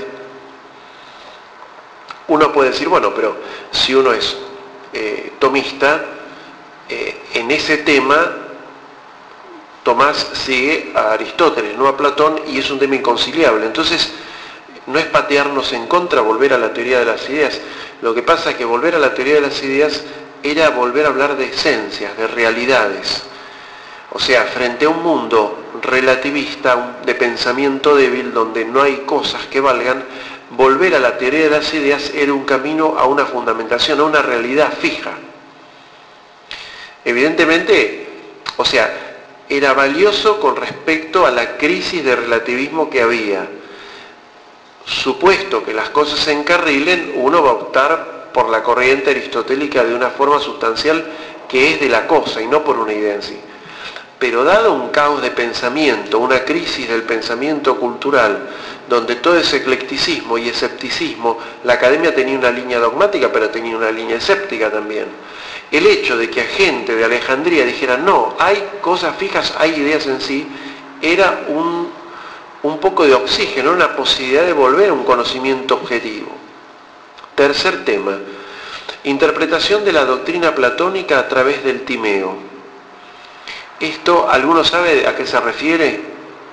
Uno puede decir, bueno, pero si uno es tomista, en ese tema Tomás sigue a Aristóteles, no a Platón, y es un tema inconciliable. Entonces, no es patearnos en contra, volver a la teoría de las ideas. Lo que pasa es que volver a la teoría de las ideas era volver a hablar de esencias, de realidades. O sea, frente a un mundo relativista, de pensamiento débil, donde no hay cosas que valgan, volver a la teoría de las ideas era un camino a una fundamentación, a una realidad fija. Evidentemente, o sea, era valioso con respecto a la crisis de relativismo que había. Supuesto que las cosas se encarrilen, uno va a optar por la corriente aristotélica de una forma sustancial que es de la cosa y no por una idea en sí. Pero dado un caos de pensamiento, una crisis del pensamiento cultural, donde todo es eclecticismo y escepticismo, la academia tenía una línea dogmática, pero tenía una línea escéptica también. El hecho de que a gente de Alejandría dijera, no, hay cosas fijas, hay ideas en sí, era un poco de oxígeno, una posibilidad de volver a un conocimiento objetivo. Tercer tema, interpretación de la doctrina platónica a través del timeo. Esto, ¿alguno sabe a qué se refiere?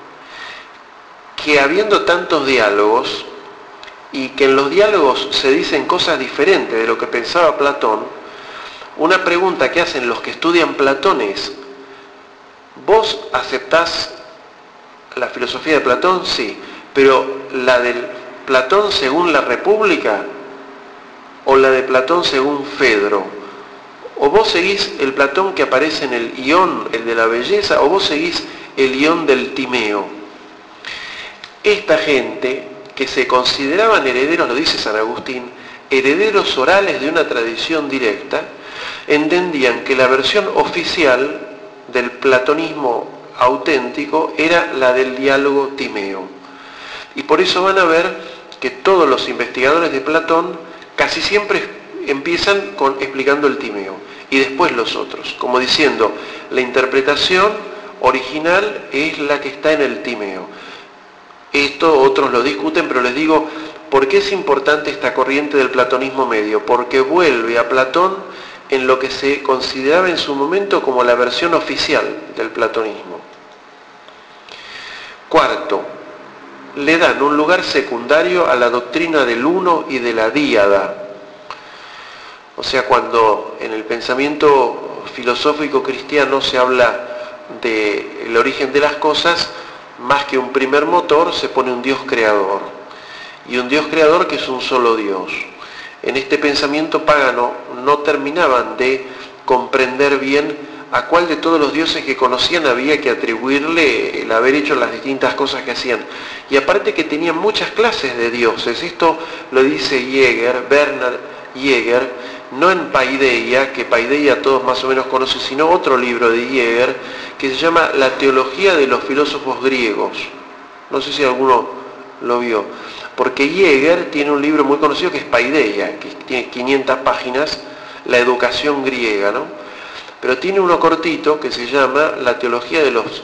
Que habiendo tantos diálogos, y que en los diálogos se dicen cosas diferentes de lo que pensaba Platón, una pregunta que hacen los que estudian Platón es, ¿vos aceptás la filosofía de Platón? Sí, pero ¿la del Platón según la República o la de Platón según Fedro? ¿O vos seguís el Platón que aparece en el Ión, el de la belleza, o vos seguís el Ión del Timeo? Esta gente que se consideraban herederos, lo dice San Agustín, herederos orales de una tradición directa, entendían que la versión oficial del platonismo auténtico era la del diálogo timeo. Y por eso van a ver que todos los investigadores de Platón casi siempre empiezan explicando el timeo y después los otros, como diciendo, la interpretación original es la que está en el timeo. Esto otros lo discuten, pero les digo, ¿por qué es importante esta corriente del platonismo medio? Porque vuelve a Platón en lo que se consideraba en su momento como la versión oficial del platonismo. Cuarto, le dan un lugar secundario a la doctrina del uno y de la díada. O sea, cuando en el pensamiento filosófico cristiano se habla del origen de las cosas, más que un primer motor se pone un Dios creador. Y un Dios creador que es un solo Dios. En este pensamiento pagano no terminaban de comprender bien a cuál de todos los dioses que conocían había que atribuirle el haber hecho las distintas cosas que hacían. Y aparte que tenían muchas clases de dioses. Esto lo dice Bernard Jäger, no en Paideia, que Paideia todos más o menos conocen, sino otro libro de Jäger que se llama La teología de los filósofos griegos. No sé si alguno lo vio. Porque Jäger tiene un libro muy conocido que es Paideia, que tiene 500 páginas, La educación griega, ¿no? Pero tiene uno cortito que se llama La teología de los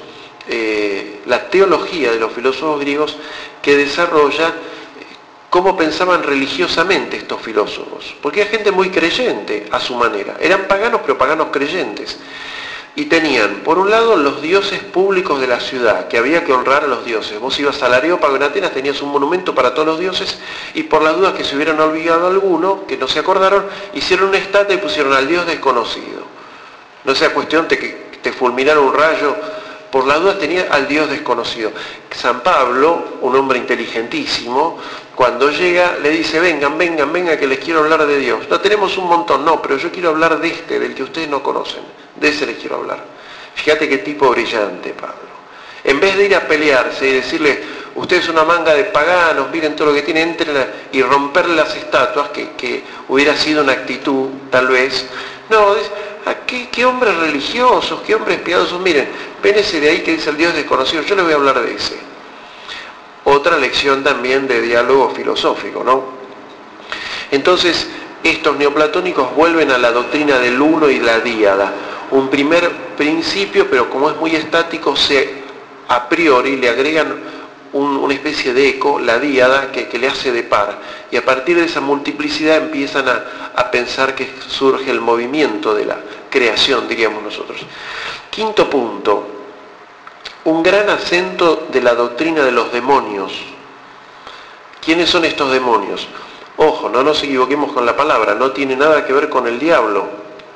filósofos griegos, que desarrolla cómo pensaban religiosamente estos filósofos. Porque era gente muy creyente a su manera. Eran paganos, pero paganos creyentes. Y tenían, por un lado, los dioses públicos de la ciudad, que había que honrar a los dioses. Vos ibas al Areópago en Atenas, tenías un monumento para todos los dioses, y por las dudas que se hubieran olvidado alguno, que no se acordaron, hicieron una estatua y pusieron al dios desconocido. No sea cuestión de que te fulminara un rayo, por las dudas tenía al dios desconocido. San Pablo, un hombre inteligentísimo, cuando llega le dice, vengan, que les quiero hablar de Dios. No, tenemos un montón, no, pero yo quiero hablar de este, del que ustedes no conocen. De ese les quiero hablar. Fíjate qué tipo brillante, Pablo. En vez de ir a pelearse y decirle, ustedes son una manga de paganos, miren todo lo que tienen, entren y romperle las estatuas, que hubiera sido una actitud, tal vez. No, ¿qué hombres religiosos, qué hombres piadosos? Miren, ven ese de ahí que dice el Dios desconocido, yo les voy a hablar de ese. Otra lección también de diálogo filosófico, ¿no? Entonces, estos neoplatónicos vuelven a la doctrina del uno y la díada. Un primer principio, pero como es muy estático, a priori le agregan una especie de eco, la díada, que le hace de par. Y a partir de esa multiplicidad empiezan a pensar que surge el movimiento de la creación, diríamos nosotros. Quinto punto, un gran acento de la doctrina de los demonios. ¿Quiénes son estos demonios? Ojo, no nos equivoquemos con la palabra, no tiene nada que ver con el diablo.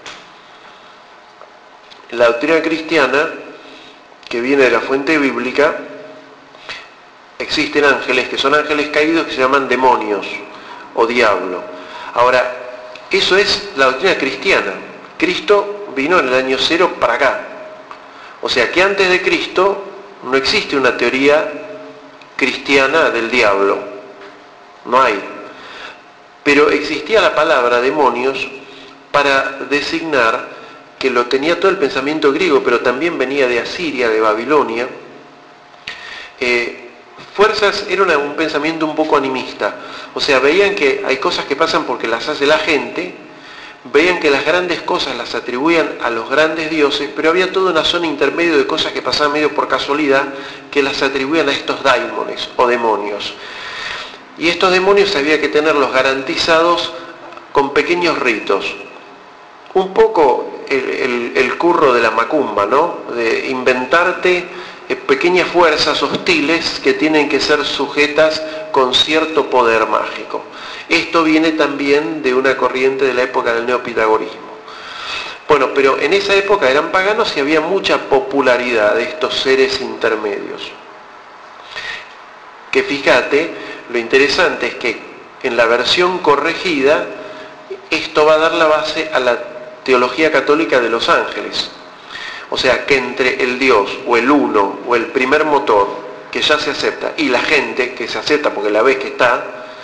En la doctrina cristiana, que viene de la fuente bíblica, existen ángeles que son ángeles caídos que se llaman demonios o diablo. Ahora, eso es la doctrina cristiana. Cristo vino en el año 0 para acá. O sea que antes de Cristo no existe una teoría cristiana del diablo. No hay. Pero existía la palabra demonios para designar que lo tenía todo el pensamiento griego, pero también venía de Asiria, de Babilonia. Fuerzas era un pensamiento un poco animista. O sea, veían que hay cosas que pasan porque las hace la gente, veían que las grandes cosas las atribuían a los grandes dioses, pero había toda una zona intermedio de cosas que pasaban medio por casualidad, que las atribuían a estos daimones o demonios. Y estos demonios había que tenerlos garantizados con pequeños ritos. Un poco el curro de la macumba, ¿no? De inventarte pequeñas fuerzas hostiles que tienen que ser sujetas con cierto poder mágico. Esto viene también de una corriente de la época del neopitagorismo. Bueno, pero en esa época eran paganos y había mucha popularidad de estos seres intermedios. Que fíjate, lo interesante es que en la versión corregida, esto va a dar la base a la teología católica de los ángeles. O sea, que entre el Dios o el uno o el primer motor que ya se acepta y la gente que se acepta porque la ves que está,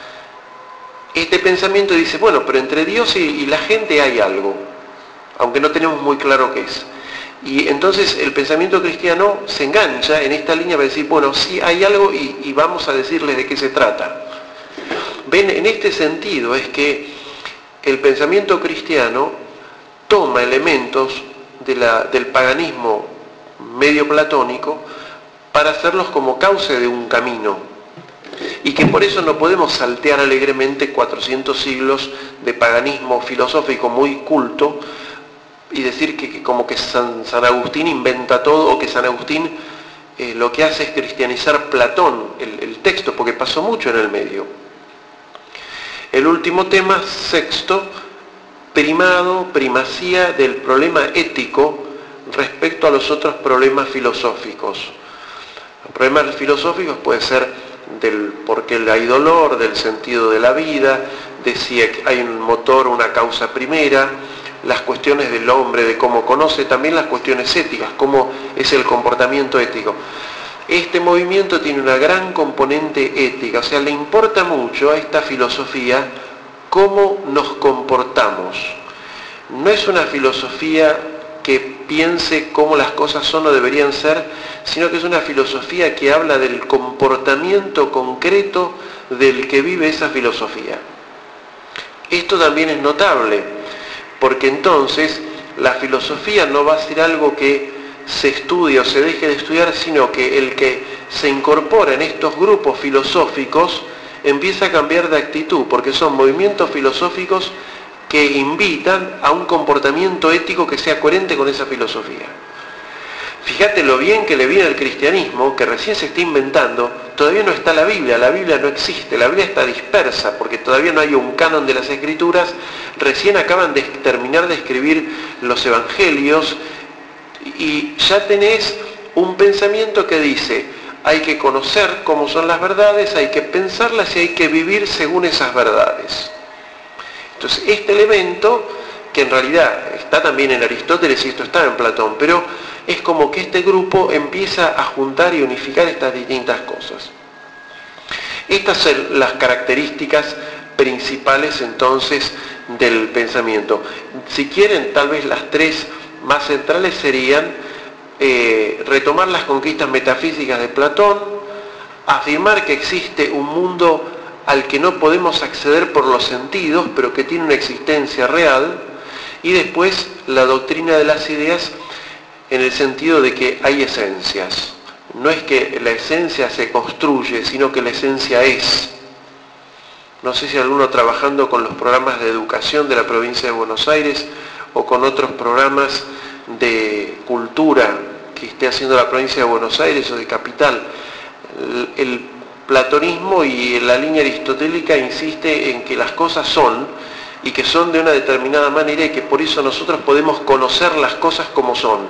este pensamiento dice, bueno, pero entre Dios y la gente hay algo, aunque no tenemos muy claro qué es. Y entonces el pensamiento cristiano se engancha en esta línea para decir, bueno, sí hay algo y vamos a decirles de qué se trata. Ven, en este sentido es que el pensamiento cristiano toma elementos del paganismo medio platónico para hacerlos como cauce de un camino. Y que por eso no podemos saltear alegremente 400 siglos de paganismo filosófico muy culto y decir que como que San Agustín inventa todo, o que San Agustín lo que hace es cristianizar Platón, el texto, porque pasó mucho en el medio. El último tema, sexto, primacía del problema ético respecto a los otros problemas filosóficos. Los problemas filosóficos pueden ser del por qué hay dolor, del sentido de la vida, de si hay un motor, una causa primera, las cuestiones del hombre, de cómo conoce, también las cuestiones éticas, cómo es el comportamiento ético. Este movimiento tiene una gran componente ética, o sea, le importa mucho a esta filosofía cómo nos comportamos. No es una filosofía que piense cómo las cosas son o deberían ser, sino que es una filosofía que habla del comportamiento concreto del que vive esa filosofía. Esto también es notable, porque entonces la filosofía no va a ser algo que se estudie o se deje de estudiar, sino que el que se incorpora en estos grupos filosóficos empieza a cambiar de actitud, porque son movimientos filosóficos que invitan a un comportamiento ético que sea coherente con esa filosofía. Fíjate lo bien que le viene al cristianismo, que recién se está inventando, todavía no está la Biblia no existe, la Biblia está dispersa, porque todavía no hay un canon de las Escrituras, recién acaban de terminar de escribir los Evangelios, y ya tenés un pensamiento que dice, hay que conocer cómo son las verdades, hay que pensarlas y hay que vivir según esas verdades. Entonces, este elemento, que en realidad está también en Aristóteles y esto está en Platón, pero es como que este grupo empieza a juntar y unificar estas distintas cosas. Estas son las características principales entonces del pensamiento. Si quieren, tal vez las tres más centrales serían retomar las conquistas metafísicas de Platón, afirmar que existe un mundo al que no podemos acceder por los sentidos, pero que tiene una existencia real, y después la doctrina de las ideas en el sentido de que hay esencias. No es que la esencia se construye, sino que la esencia es. No sé si alguno trabajando con los programas de educación de la provincia de Buenos Aires o con otros programas de cultura que esté haciendo la provincia de Buenos Aires o de Capital, el platonismo y la línea aristotélica insiste en que las cosas son y que son de una determinada manera y que por eso nosotros podemos conocer las cosas como son.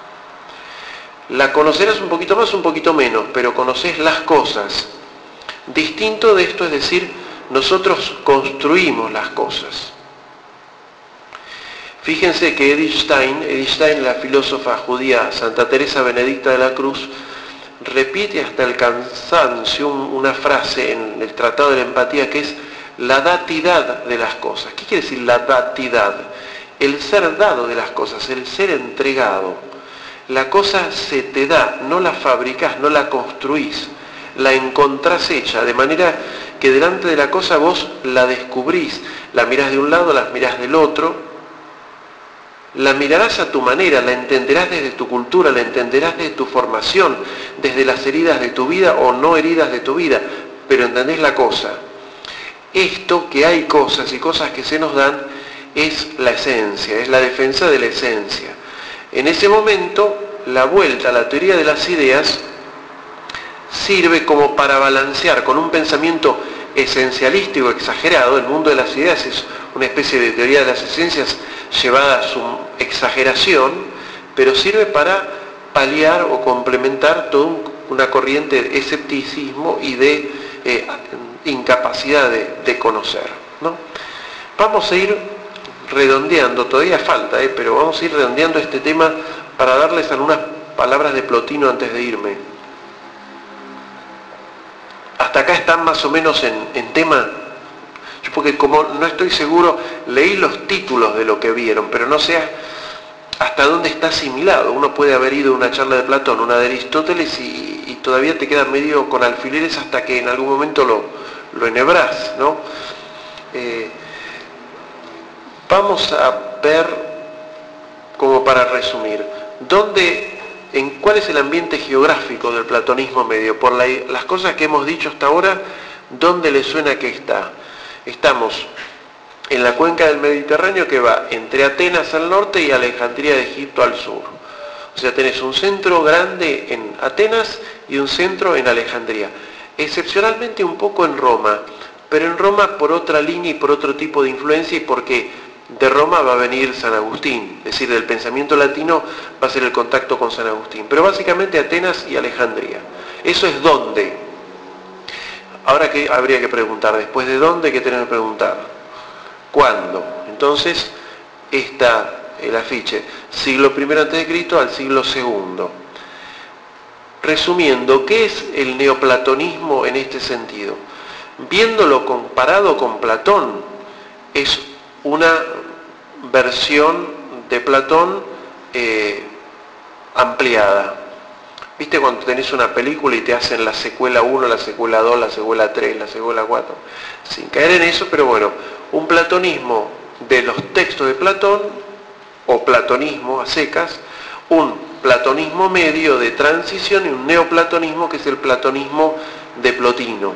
La conocerás un poquito más, un poquito menos, pero conocés las cosas. Distinto de esto es decir, nosotros construimos las cosas. Fíjense que Edith Stein, la filósofa judía Santa Teresa Benedicta de la Cruz, repite hasta el cansancio una frase en el Tratado de la Empatía que es la datidad de las cosas. ¿Qué quiere decir la datidad? El ser dado de las cosas, el ser entregado. La cosa se te da, no la fabricás, no la construís, la encontrás hecha, de manera que delante de la cosa vos la descubrís, la mirás de un lado, la mirás del otro, La mirarás a tu manera, la entenderás desde tu cultura, la entenderás desde tu formación, desde las heridas de tu vida o no heridas de tu vida, pero entendés la cosa. Esto que hay cosas y cosas que se nos dan es la esencia, es la defensa de la esencia. En ese momento, la vuelta a la teoría de las ideas sirve como para balancear con un pensamiento esencialístico exagerado. El mundo de las ideas es una especie de teoría de las esencias llevada a su exageración, pero sirve para paliar o complementar toda una corriente de escepticismo y de incapacidad de conocer, ¿no? Vamos a ir redondeando, todavía falta, pero vamos a ir redondeando este tema para darles algunas palabras de Plotino antes de irme. ¿Hasta acá están más o menos en tema? Yo porque como no estoy seguro, leí los títulos de lo que vieron, pero no sé hasta dónde está asimilado. Uno puede haber ido a una charla de Platón, una de Aristóteles y todavía te queda medio con alfileres hasta que en algún momento lo enhebrás, ¿no? Vamos a ver, como para resumir, ¿cuál es el ambiente geográfico del platonismo medio? Por las cosas que hemos dicho hasta ahora, ¿dónde le suena que está? Estamos en la cuenca del Mediterráneo que va entre Atenas al norte y Alejandría de Egipto al sur. O sea, tenés un centro grande en Atenas y un centro en Alejandría. Excepcionalmente un poco en Roma, pero en Roma por otra línea y por otro tipo de influencia y porque de Roma va a venir San Agustín, es decir, del pensamiento latino va a ser el contacto con San Agustín. Pero básicamente Atenas y Alejandría. ¿Eso es dónde? Ahora que habría que preguntar, después de dónde, ¿qué tenemos que preguntar? ¿Cuándo? Entonces, está el afiche, siglo I a.C. al siglo II. Resumiendo, ¿qué es el neoplatonismo en este sentido? Viéndolo comparado con Platón, es una versión de Platón ampliada. ¿Viste cuando tenés una película y te hacen la secuela 1, la secuela 2, la secuela 3, la secuela 4? Sin caer en eso, pero bueno, un platonismo de los textos de Platón, o platonismo a secas, un platonismo medio de transición y un neoplatonismo que es el platonismo de Plotino.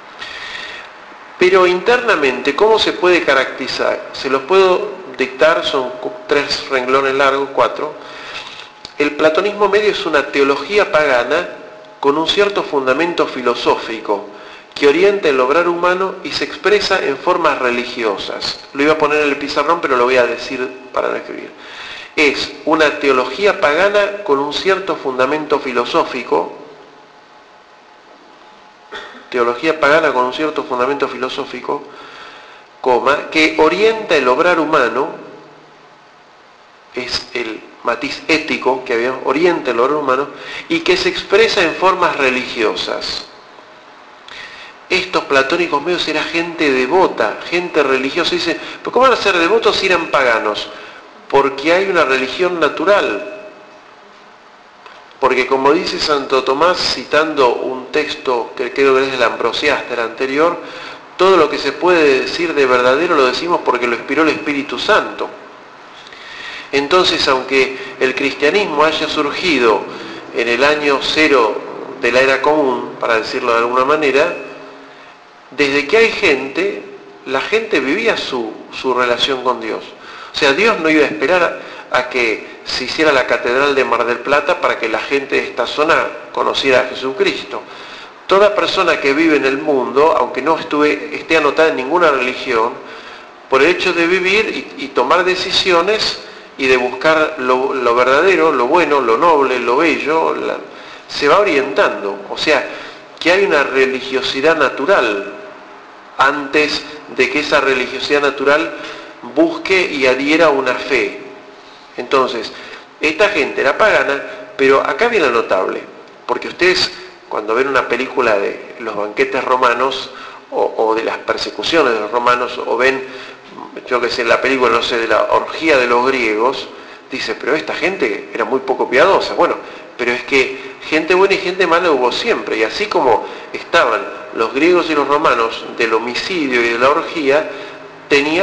Pero internamente, ¿cómo se puede caracterizar? Se los puedo dictar, son 3 renglones largos, 4. El platonismo medio es una teología pagana con un cierto fundamento filosófico que orienta el obrar humano y se expresa en formas religiosas. Lo iba a poner en el pizarrón, pero lo voy a decir para no escribir. Es una teología pagana con un cierto fundamento filosófico, teología pagana con un cierto fundamento filosófico, que orienta el obrar humano, es el matiz ético que había, orienta el obrar humano, y que se expresa en formas religiosas. Estos platónicos medios eran gente devota, gente religiosa. Dicen, ¿pero cómo van a ser devotos si eran paganos? Porque hay una religión natural. Porque como dice Santo Tomás, citando un texto que creo que es del Ambrosiaster anterior, todo lo que se puede decir de verdadero lo decimos porque lo inspiró el Espíritu Santo. Entonces, aunque el cristianismo haya surgido en el año 0 de la era común, para decirlo de alguna manera, desde que hay gente, la gente vivía su relación con Dios. O sea, Dios no iba a esperar a que se hiciera la catedral de Mar del Plata para que la gente de esta zona conociera a Jesucristo. Toda persona que vive en el mundo, aunque no esté anotada en ninguna religión, por el hecho de vivir y tomar decisiones y de buscar lo verdadero, lo bueno, lo noble, lo bello, se va orientando. O sea, que hay una religiosidad natural antes de que esa religiosidad natural busque y adhiera a una fe. Entonces, esta gente era pagana, pero acá viene lo notable, porque ustedes cuando ven una película de los banquetes romanos o de las persecuciones de los romanos, o ven, yo que sé, la película, no sé, de la orgía de los griegos, dice, pero esta gente era muy poco piadosa. Bueno, pero es que gente buena y gente mala hubo siempre, y así como estaban los griegos y los romanos del homicidio y de la orgía, tenías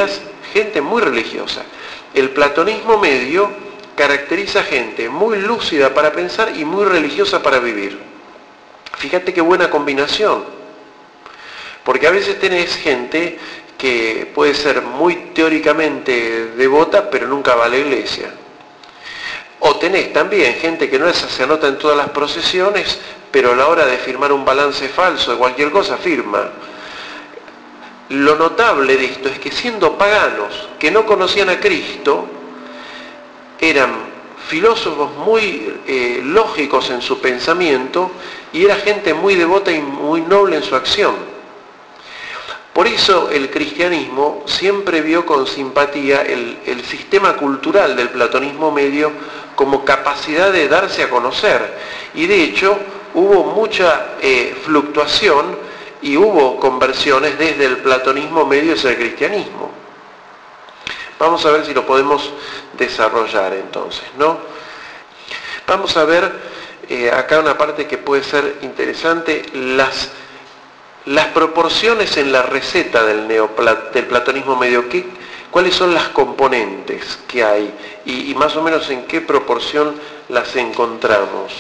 gente muy religiosa. El platonismo medio caracteriza gente muy lúcida para pensar y muy religiosa para vivir. Fíjate qué buena combinación, porque a veces tenés gente que puede ser muy teóricamente devota, pero nunca va a la iglesia. O tenés también gente que no se anota en todas las procesiones, pero a la hora de firmar un balance falso de cualquier cosa, firma. Lo notable de esto es que siendo paganos, que no conocían a Cristo, eran filósofos muy lógicos en su pensamiento y era gente muy devota y muy noble en su acción. Por eso el cristianismo siempre vio con simpatía el sistema cultural del platonismo medio como capacidad de darse a conocer. Y de hecho hubo mucha fluctuación y hubo conversiones desde el platonismo medio hacia el cristianismo. Vamos a ver si lo podemos desarrollar entonces, ¿no? Vamos a ver acá una parte que puede ser interesante, las proporciones en la receta del platonismo medio. ¿Cuáles son las componentes que hay? Y más o menos en qué proporción las encontramos.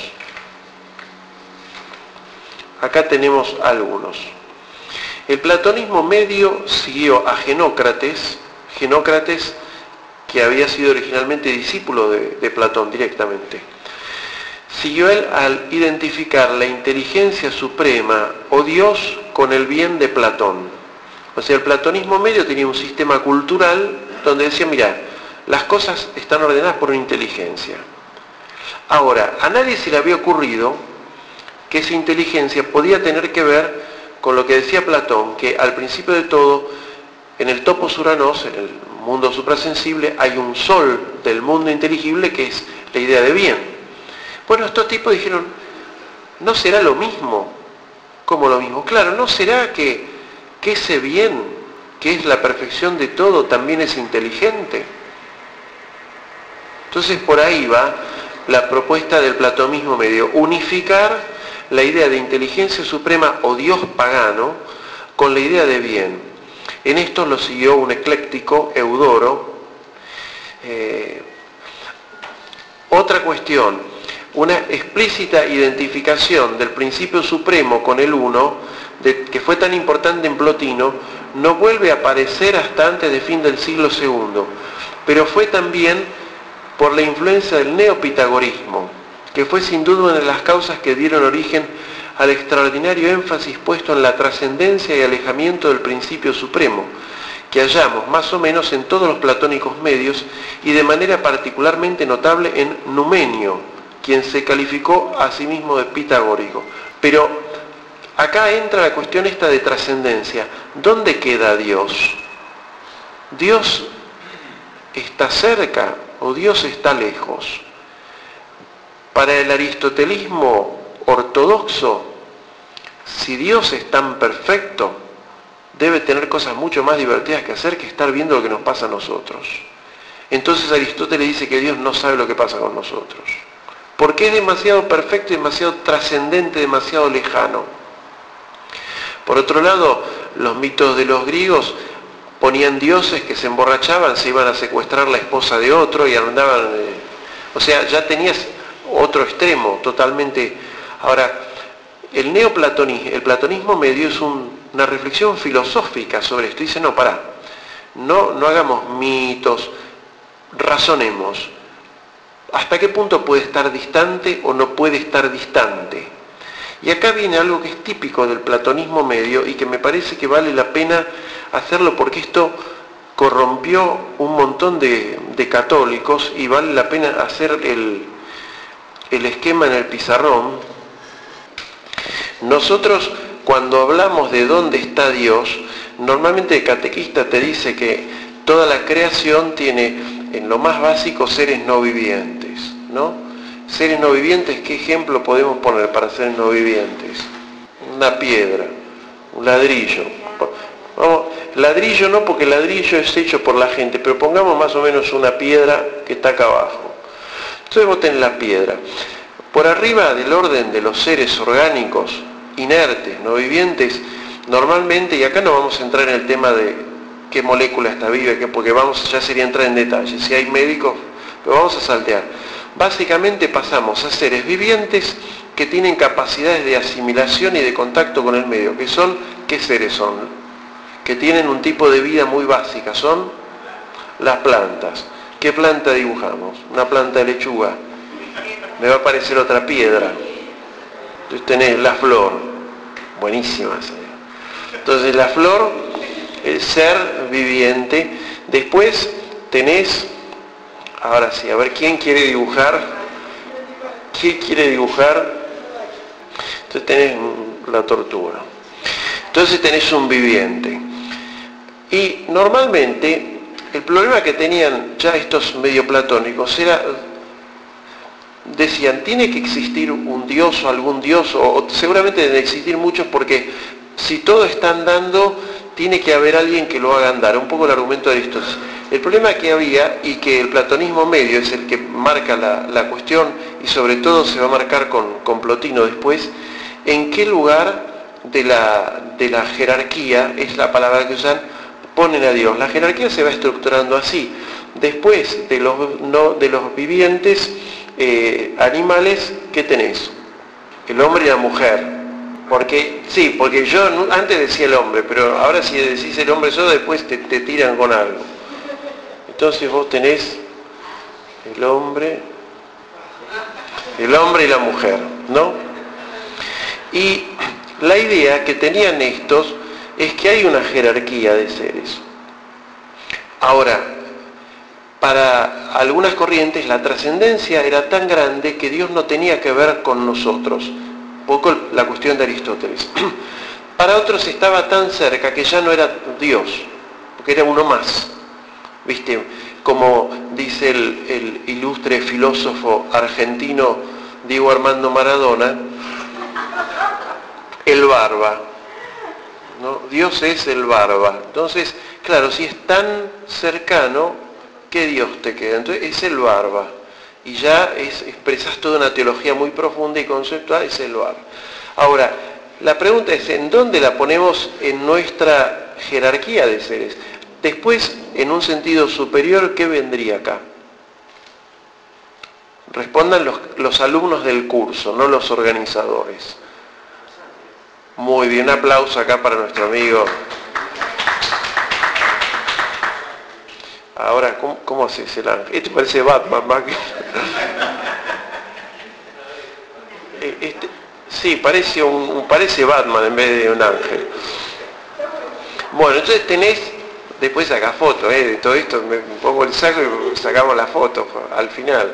Acá tenemos algunos. El platonismo medio siguió a Genócrates, que había sido originalmente discípulo de Platón directamente. Siguió él al identificar la inteligencia suprema o Dios con el bien de Platón. O sea, el platonismo medio tenía un sistema cultural donde decía, mira, las cosas están ordenadas por una inteligencia. Ahora, a nadie se le había ocurrido que esa inteligencia podía tener que ver con lo que decía Platón, que al principio de todo, en el topos uranos, en el mundo suprasensible, hay un sol del mundo inteligible que es la idea de bien. Bueno, estos tipos dijeron, ¿no será lo mismo? ¿Cómo lo mismo? Claro, ¿no será que ese bien, que es la perfección de todo, también es inteligente? Entonces por ahí va la propuesta del platonismo medio, unificar la idea de inteligencia suprema o Dios pagano con la idea de bien. En esto lo siguió un ecléctico, Eudoro. Otra cuestión, una explícita identificación del principio supremo con el uno, que fue tan importante en Plotino, no vuelve a aparecer hasta antes de fin del siglo II, pero fue también por la influencia del neopitagorismo, que fue sin duda una de las causas que dieron origen al extraordinario énfasis puesto en la trascendencia y alejamiento del principio supremo, que hallamos más o menos en todos los platónicos medios y de manera particularmente notable en Numenio, quien se calificó a sí mismo de pitagórico. Pero acá entra la cuestión esta de trascendencia. ¿Dónde queda Dios? ¿Dios está cerca o Dios está lejos? Para el aristotelismo ortodoxo, si Dios es tan perfecto, debe tener cosas mucho más divertidas que hacer que estar viendo lo que nos pasa a nosotros. Entonces Aristóteles dice que Dios no sabe lo que pasa con nosotros, porque es demasiado perfecto, demasiado trascendente, demasiado lejano. Por otro lado, los mitos de los griegos ponían dioses que se emborrachaban, se iban a secuestrar la esposa de otro y andaban... o sea, ya tenías otro extremo totalmente. Ahora, el platonismo medio es una reflexión filosófica sobre esto. Dice, no, pará, no hagamos mitos, razonemos. ¿Hasta qué punto puede estar distante o no puede estar distante? Y acá viene algo que es típico del platonismo medio y que me parece que vale la pena hacerlo porque esto corrompió un montón de católicos y vale la pena hacer el esquema en el pizarrón. Nosotros cuando hablamos de dónde está Dios, normalmente el catequista te dice que toda la creación tiene en lo más básico seres no vivientes, ¿no? Seres no vivientes, ¿qué ejemplo podemos poner para seres no vivientes? Una piedra, un ladrillo. Vamos, ladrillo no, porque el ladrillo es hecho por la gente, pero pongamos más o menos una piedra que está acá abajo. Entonces vos tenés la piedra. Por arriba del orden de los seres orgánicos, inertes, no vivientes, normalmente, y acá no vamos a entrar en el tema qué molécula está viva, porque ya sería entrar en detalle, si hay médicos, pero vamos a saltear. Básicamente pasamos a seres vivientes que tienen capacidades de asimilación y de contacto con el medio, ¿qué seres son? Que tienen un tipo de vida muy básica, son las plantas. ¿Qué planta dibujamos? Una planta de lechuga. Me va a aparecer otra piedra. Entonces tenés la flor, buenísima esa. Entonces la flor, el ser viviente. Después tenés, ahora sí, a ver, ¿quién quiere dibujar? ¿Quién quiere dibujar? Entonces tenés la tortuga. Entonces tenés un viviente. Y normalmente el problema que tenían ya estos medio platónicos era, decían, tiene que existir un dios o algún dios, o seguramente deben existir muchos, porque si todo está andando, tiene que haber alguien que lo haga andar. Un poco el argumento de Aristóteles. El problema que había, y que el platonismo medio es el que marca la cuestión, y sobre todo se va a marcar con Plotino después, en qué lugar de la jerarquía, es la palabra que usan, ponen a Dios. La jerarquía se va estructurando así. Después de los vivientes animales, ¿qué tenés? El hombre y la mujer. Porque yo antes decía el hombre, pero ahora si decís el hombre solo, después te tiran con algo. Entonces vos tenés el hombre y la mujer, ¿no? Y la idea que tenían estos es que hay una jerarquía de seres. Ahora, para algunas corrientes la trascendencia era tan grande que Dios no tenía que ver con nosotros. Un poco la cuestión de Aristóteles. Para otros estaba tan cerca que ya no era Dios, porque era uno más. ¿Viste? Como dice el ilustre filósofo argentino Diego Armando Maradona, el barba. ¿No? Dios es el barba. Entonces, claro, si es tan cercano, ¿qué Dios te queda? Entonces es el barba. Y ya expresas toda una teología muy profunda y conceptual, es el barba. Ahora, la pregunta es, ¿en dónde la ponemos en nuestra jerarquía de seres? Después, en un sentido superior, ¿qué vendría acá? Respondan los alumnos del curso, no los organizadores. Muy bien, un aplauso acá para nuestro amigo. Ahora, ¿cómo haces el ángel? Este parece Batman, más que... sí, parece Batman en vez de un ángel. Bueno, entonces tenés, después sacás fotos, de todo esto, me pongo el saco y sacamos la foto al final.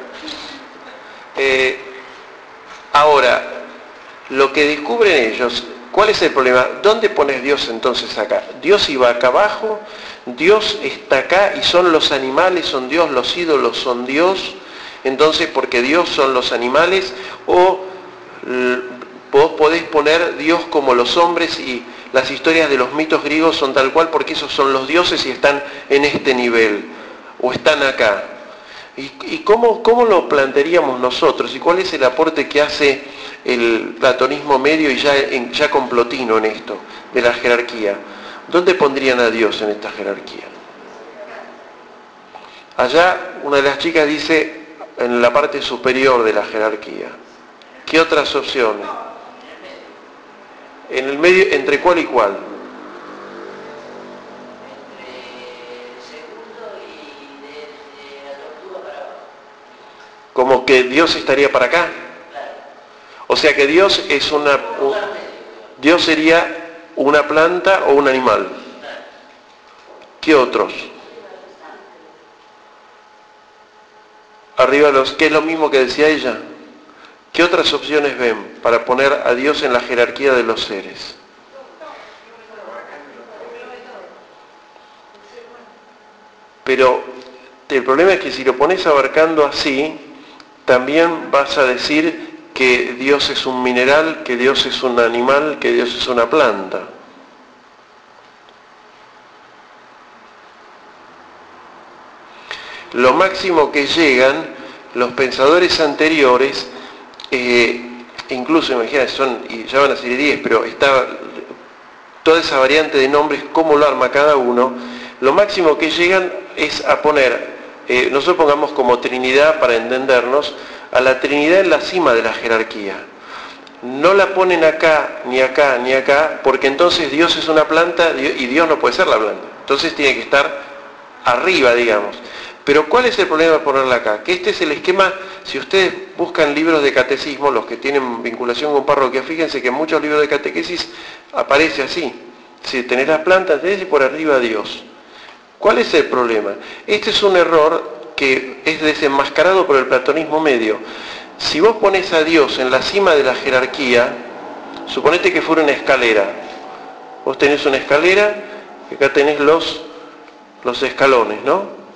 Ahora, lo que descubren ellos, ¿cuál es el problema? ¿Dónde pones Dios entonces acá? Dios iba acá abajo, Dios está acá y son los animales, son Dios, los ídolos son Dios, entonces porque Dios son los animales, o vos podés poner Dios como los hombres y las historias de los mitos griegos son tal cual porque esos son los dioses y están en este nivel, o están acá. ¿Y cómo lo plantearíamos nosotros? ¿Y cuál es el aporte que hace el platonismo medio y ya con Plotino en esto, de la jerarquía? ¿Dónde pondrían a Dios en esta jerarquía? Allá una de las chicas dice en la parte superior de la jerarquía. ¿Qué otras opciones? En el medio, ¿entre cuál y cuál? Como que Dios estaría para acá. O sea que Dios es Dios sería una planta o un animal. ¿Qué otros? Arriba que es lo mismo que decía ella. ¿Qué otras opciones ven para poner a Dios en la jerarquía de los seres? Pero el problema es que si lo pones abarcando así, también vas a decir que Dios es un mineral, que Dios es un animal, que Dios es una planta. Lo máximo que llegan los pensadores anteriores, incluso imagínate, y ya van a ser 10, pero está toda esa variante de nombres, cómo lo arma cada uno, lo máximo que llegan es a poner, nosotros pongamos como Trinidad para entendernos, a la Trinidad en la cima de la jerarquía. No la ponen acá, ni acá, ni acá, porque entonces Dios es una planta y Dios no puede ser la planta. Entonces tiene que estar arriba, digamos. Pero ¿cuál es el problema de ponerla acá? Que este es el esquema, si ustedes buscan libros de catecismo, los que tienen vinculación con parroquia, fíjense que en muchos libros de catequesis aparece así. Si tenés las plantas, tenés y por arriba Dios. ¿Cuál es el problema? Este es un error que es desenmascarado por el platonismo medio. Si vos pones a Dios en la cima de la jerarquía, suponete que fuera una escalera. Vos tenés una escalera, y acá tenés los escalones, ¿no?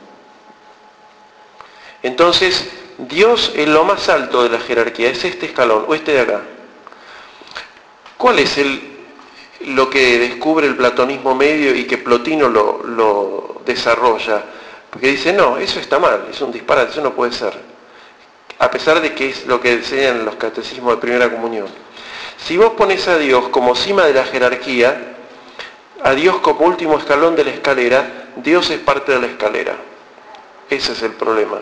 Entonces, Dios es lo más alto de la jerarquía, es este escalón, o este de acá. ¿Cuál es lo que descubre el platonismo medio y que Plotino lo desarrolla? Porque dice, no, eso está mal, es un disparate, eso no puede ser. A pesar de que es lo que enseñan los catecismos de primera comunión. Si vos pones a Dios como cima de la jerarquía, a Dios como último escalón de la escalera, Dios es parte de la escalera. Ese es el problema.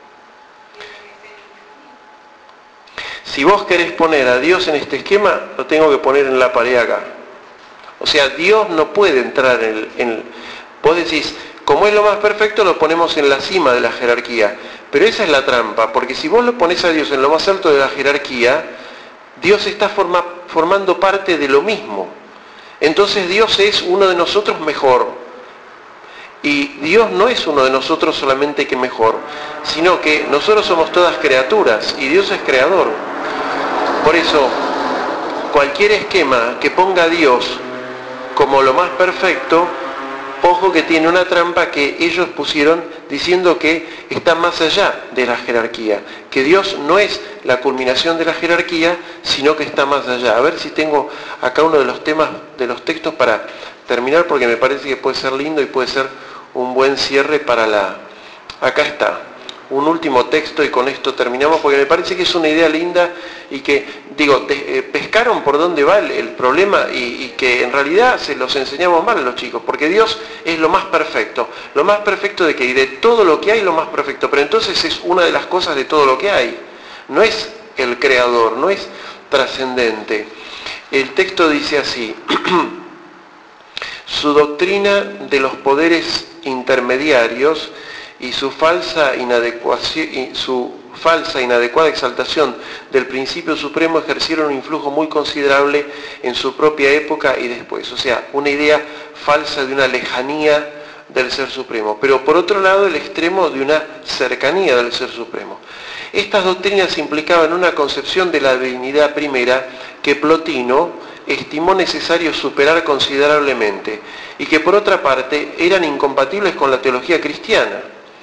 Si vos querés poner a Dios en este esquema, lo tengo que poner en la pared acá. O sea, Dios no puede entrar vos decís, como es lo más perfecto, lo ponemos en la cima de la jerarquía. Pero esa es la trampa, porque si vos lo ponés a Dios en lo más alto de la jerarquía, Dios está formando parte de lo mismo. Entonces Dios es uno de nosotros mejor. Y Dios no es uno de nosotros solamente que mejor, sino que nosotros somos todas criaturas y Dios es creador. Por eso, cualquier esquema que ponga a Dios como lo más perfecto, ojo que tiene una trampa que ellos pusieron diciendo que está más allá de la jerarquía, que Dios no es la culminación de la jerarquía, sino que está más allá. A ver si tengo acá uno de los temas, de los textos para terminar, porque me parece que puede ser lindo y puede ser un buen cierre para la... Acá está, un último texto y con esto terminamos, porque me parece que es una idea linda y que, digo, pescaron por dónde va el problema y que en realidad se los enseñamos mal a los chicos, porque Dios es lo más perfecto de que, y de todo lo que hay lo más perfecto, pero entonces es una de las cosas de todo lo que hay, no es el creador, no es trascendente. El texto dice así, su doctrina de los poderes intermediarios y su falsa inadecuada exaltación del principio supremo ejercieron un influjo muy considerable en su propia época y después. O sea, una idea falsa de una lejanía del Ser Supremo, pero por otro lado el extremo de una cercanía del Ser Supremo. Estas doctrinas implicaban una concepción de la divinidad primera que Plotino estimó necesario superar considerablemente y que por otra parte eran incompatibles con la teología cristiana.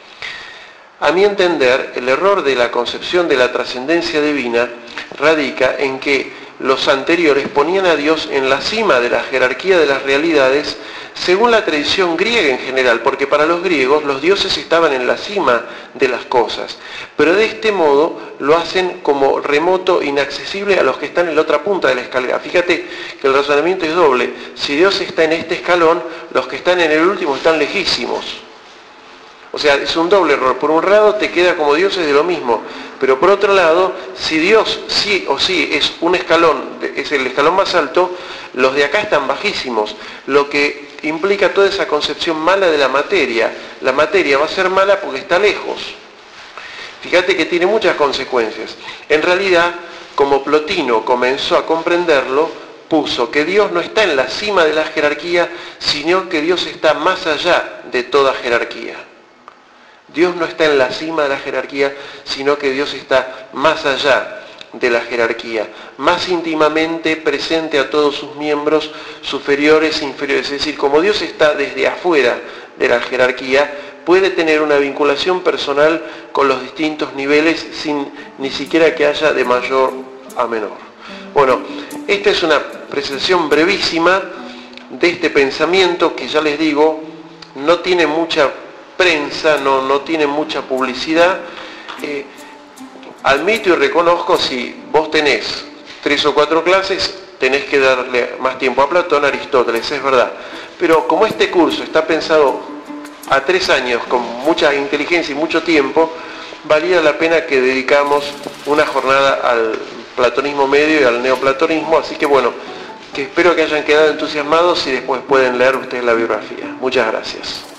A mi entender, el error de la concepción de la trascendencia divina radica en que los anteriores ponían a Dios en la cima de la jerarquía de las realidades según la tradición griega en general, porque para los griegos los dioses estaban en la cima de las cosas, pero de este modo lo hacen como remoto, inaccesible a los que están en la otra punta de la escalera. Fíjate que el razonamiento es doble. Si Dios está en este escalón, los que están en el último están lejísimos. O sea, es un doble error. Por un lado te queda como dioses de lo mismo, pero por otro lado, si Dios sí o sí es un escalón, es el escalón más alto, los de acá están bajísimos, lo que implica toda esa concepción mala de la materia. La materia va a ser mala porque está lejos. Fíjate que tiene muchas consecuencias. En realidad, como Plotino comenzó a comprenderlo, puso que Dios no está en la cima de la jerarquía, sino que Dios está más allá de toda jerarquía. Dios no está en la cima de la jerarquía, sino que Dios está más allá de la jerarquía, más íntimamente presente a todos sus miembros superiores e inferiores. Es decir, como Dios está desde afuera de la jerarquía, puede tener una vinculación personal con los distintos niveles sin ni siquiera que haya de mayor a menor. Bueno, esta es una presentación brevísima de este pensamiento que ya les digo, no tiene mucha prensa, no tiene mucha publicidad. Admito y reconozco, si vos tenés 3 o 4 clases, tenés que darle más tiempo a Platón, a Aristóteles, es verdad. Pero como este curso está pensado a 3 años con mucha inteligencia y mucho tiempo, valía la pena que dedicamos una jornada al platonismo medio y al neoplatonismo, así que bueno, que espero que hayan quedado entusiasmados y después pueden leer ustedes la biografía. Muchas gracias.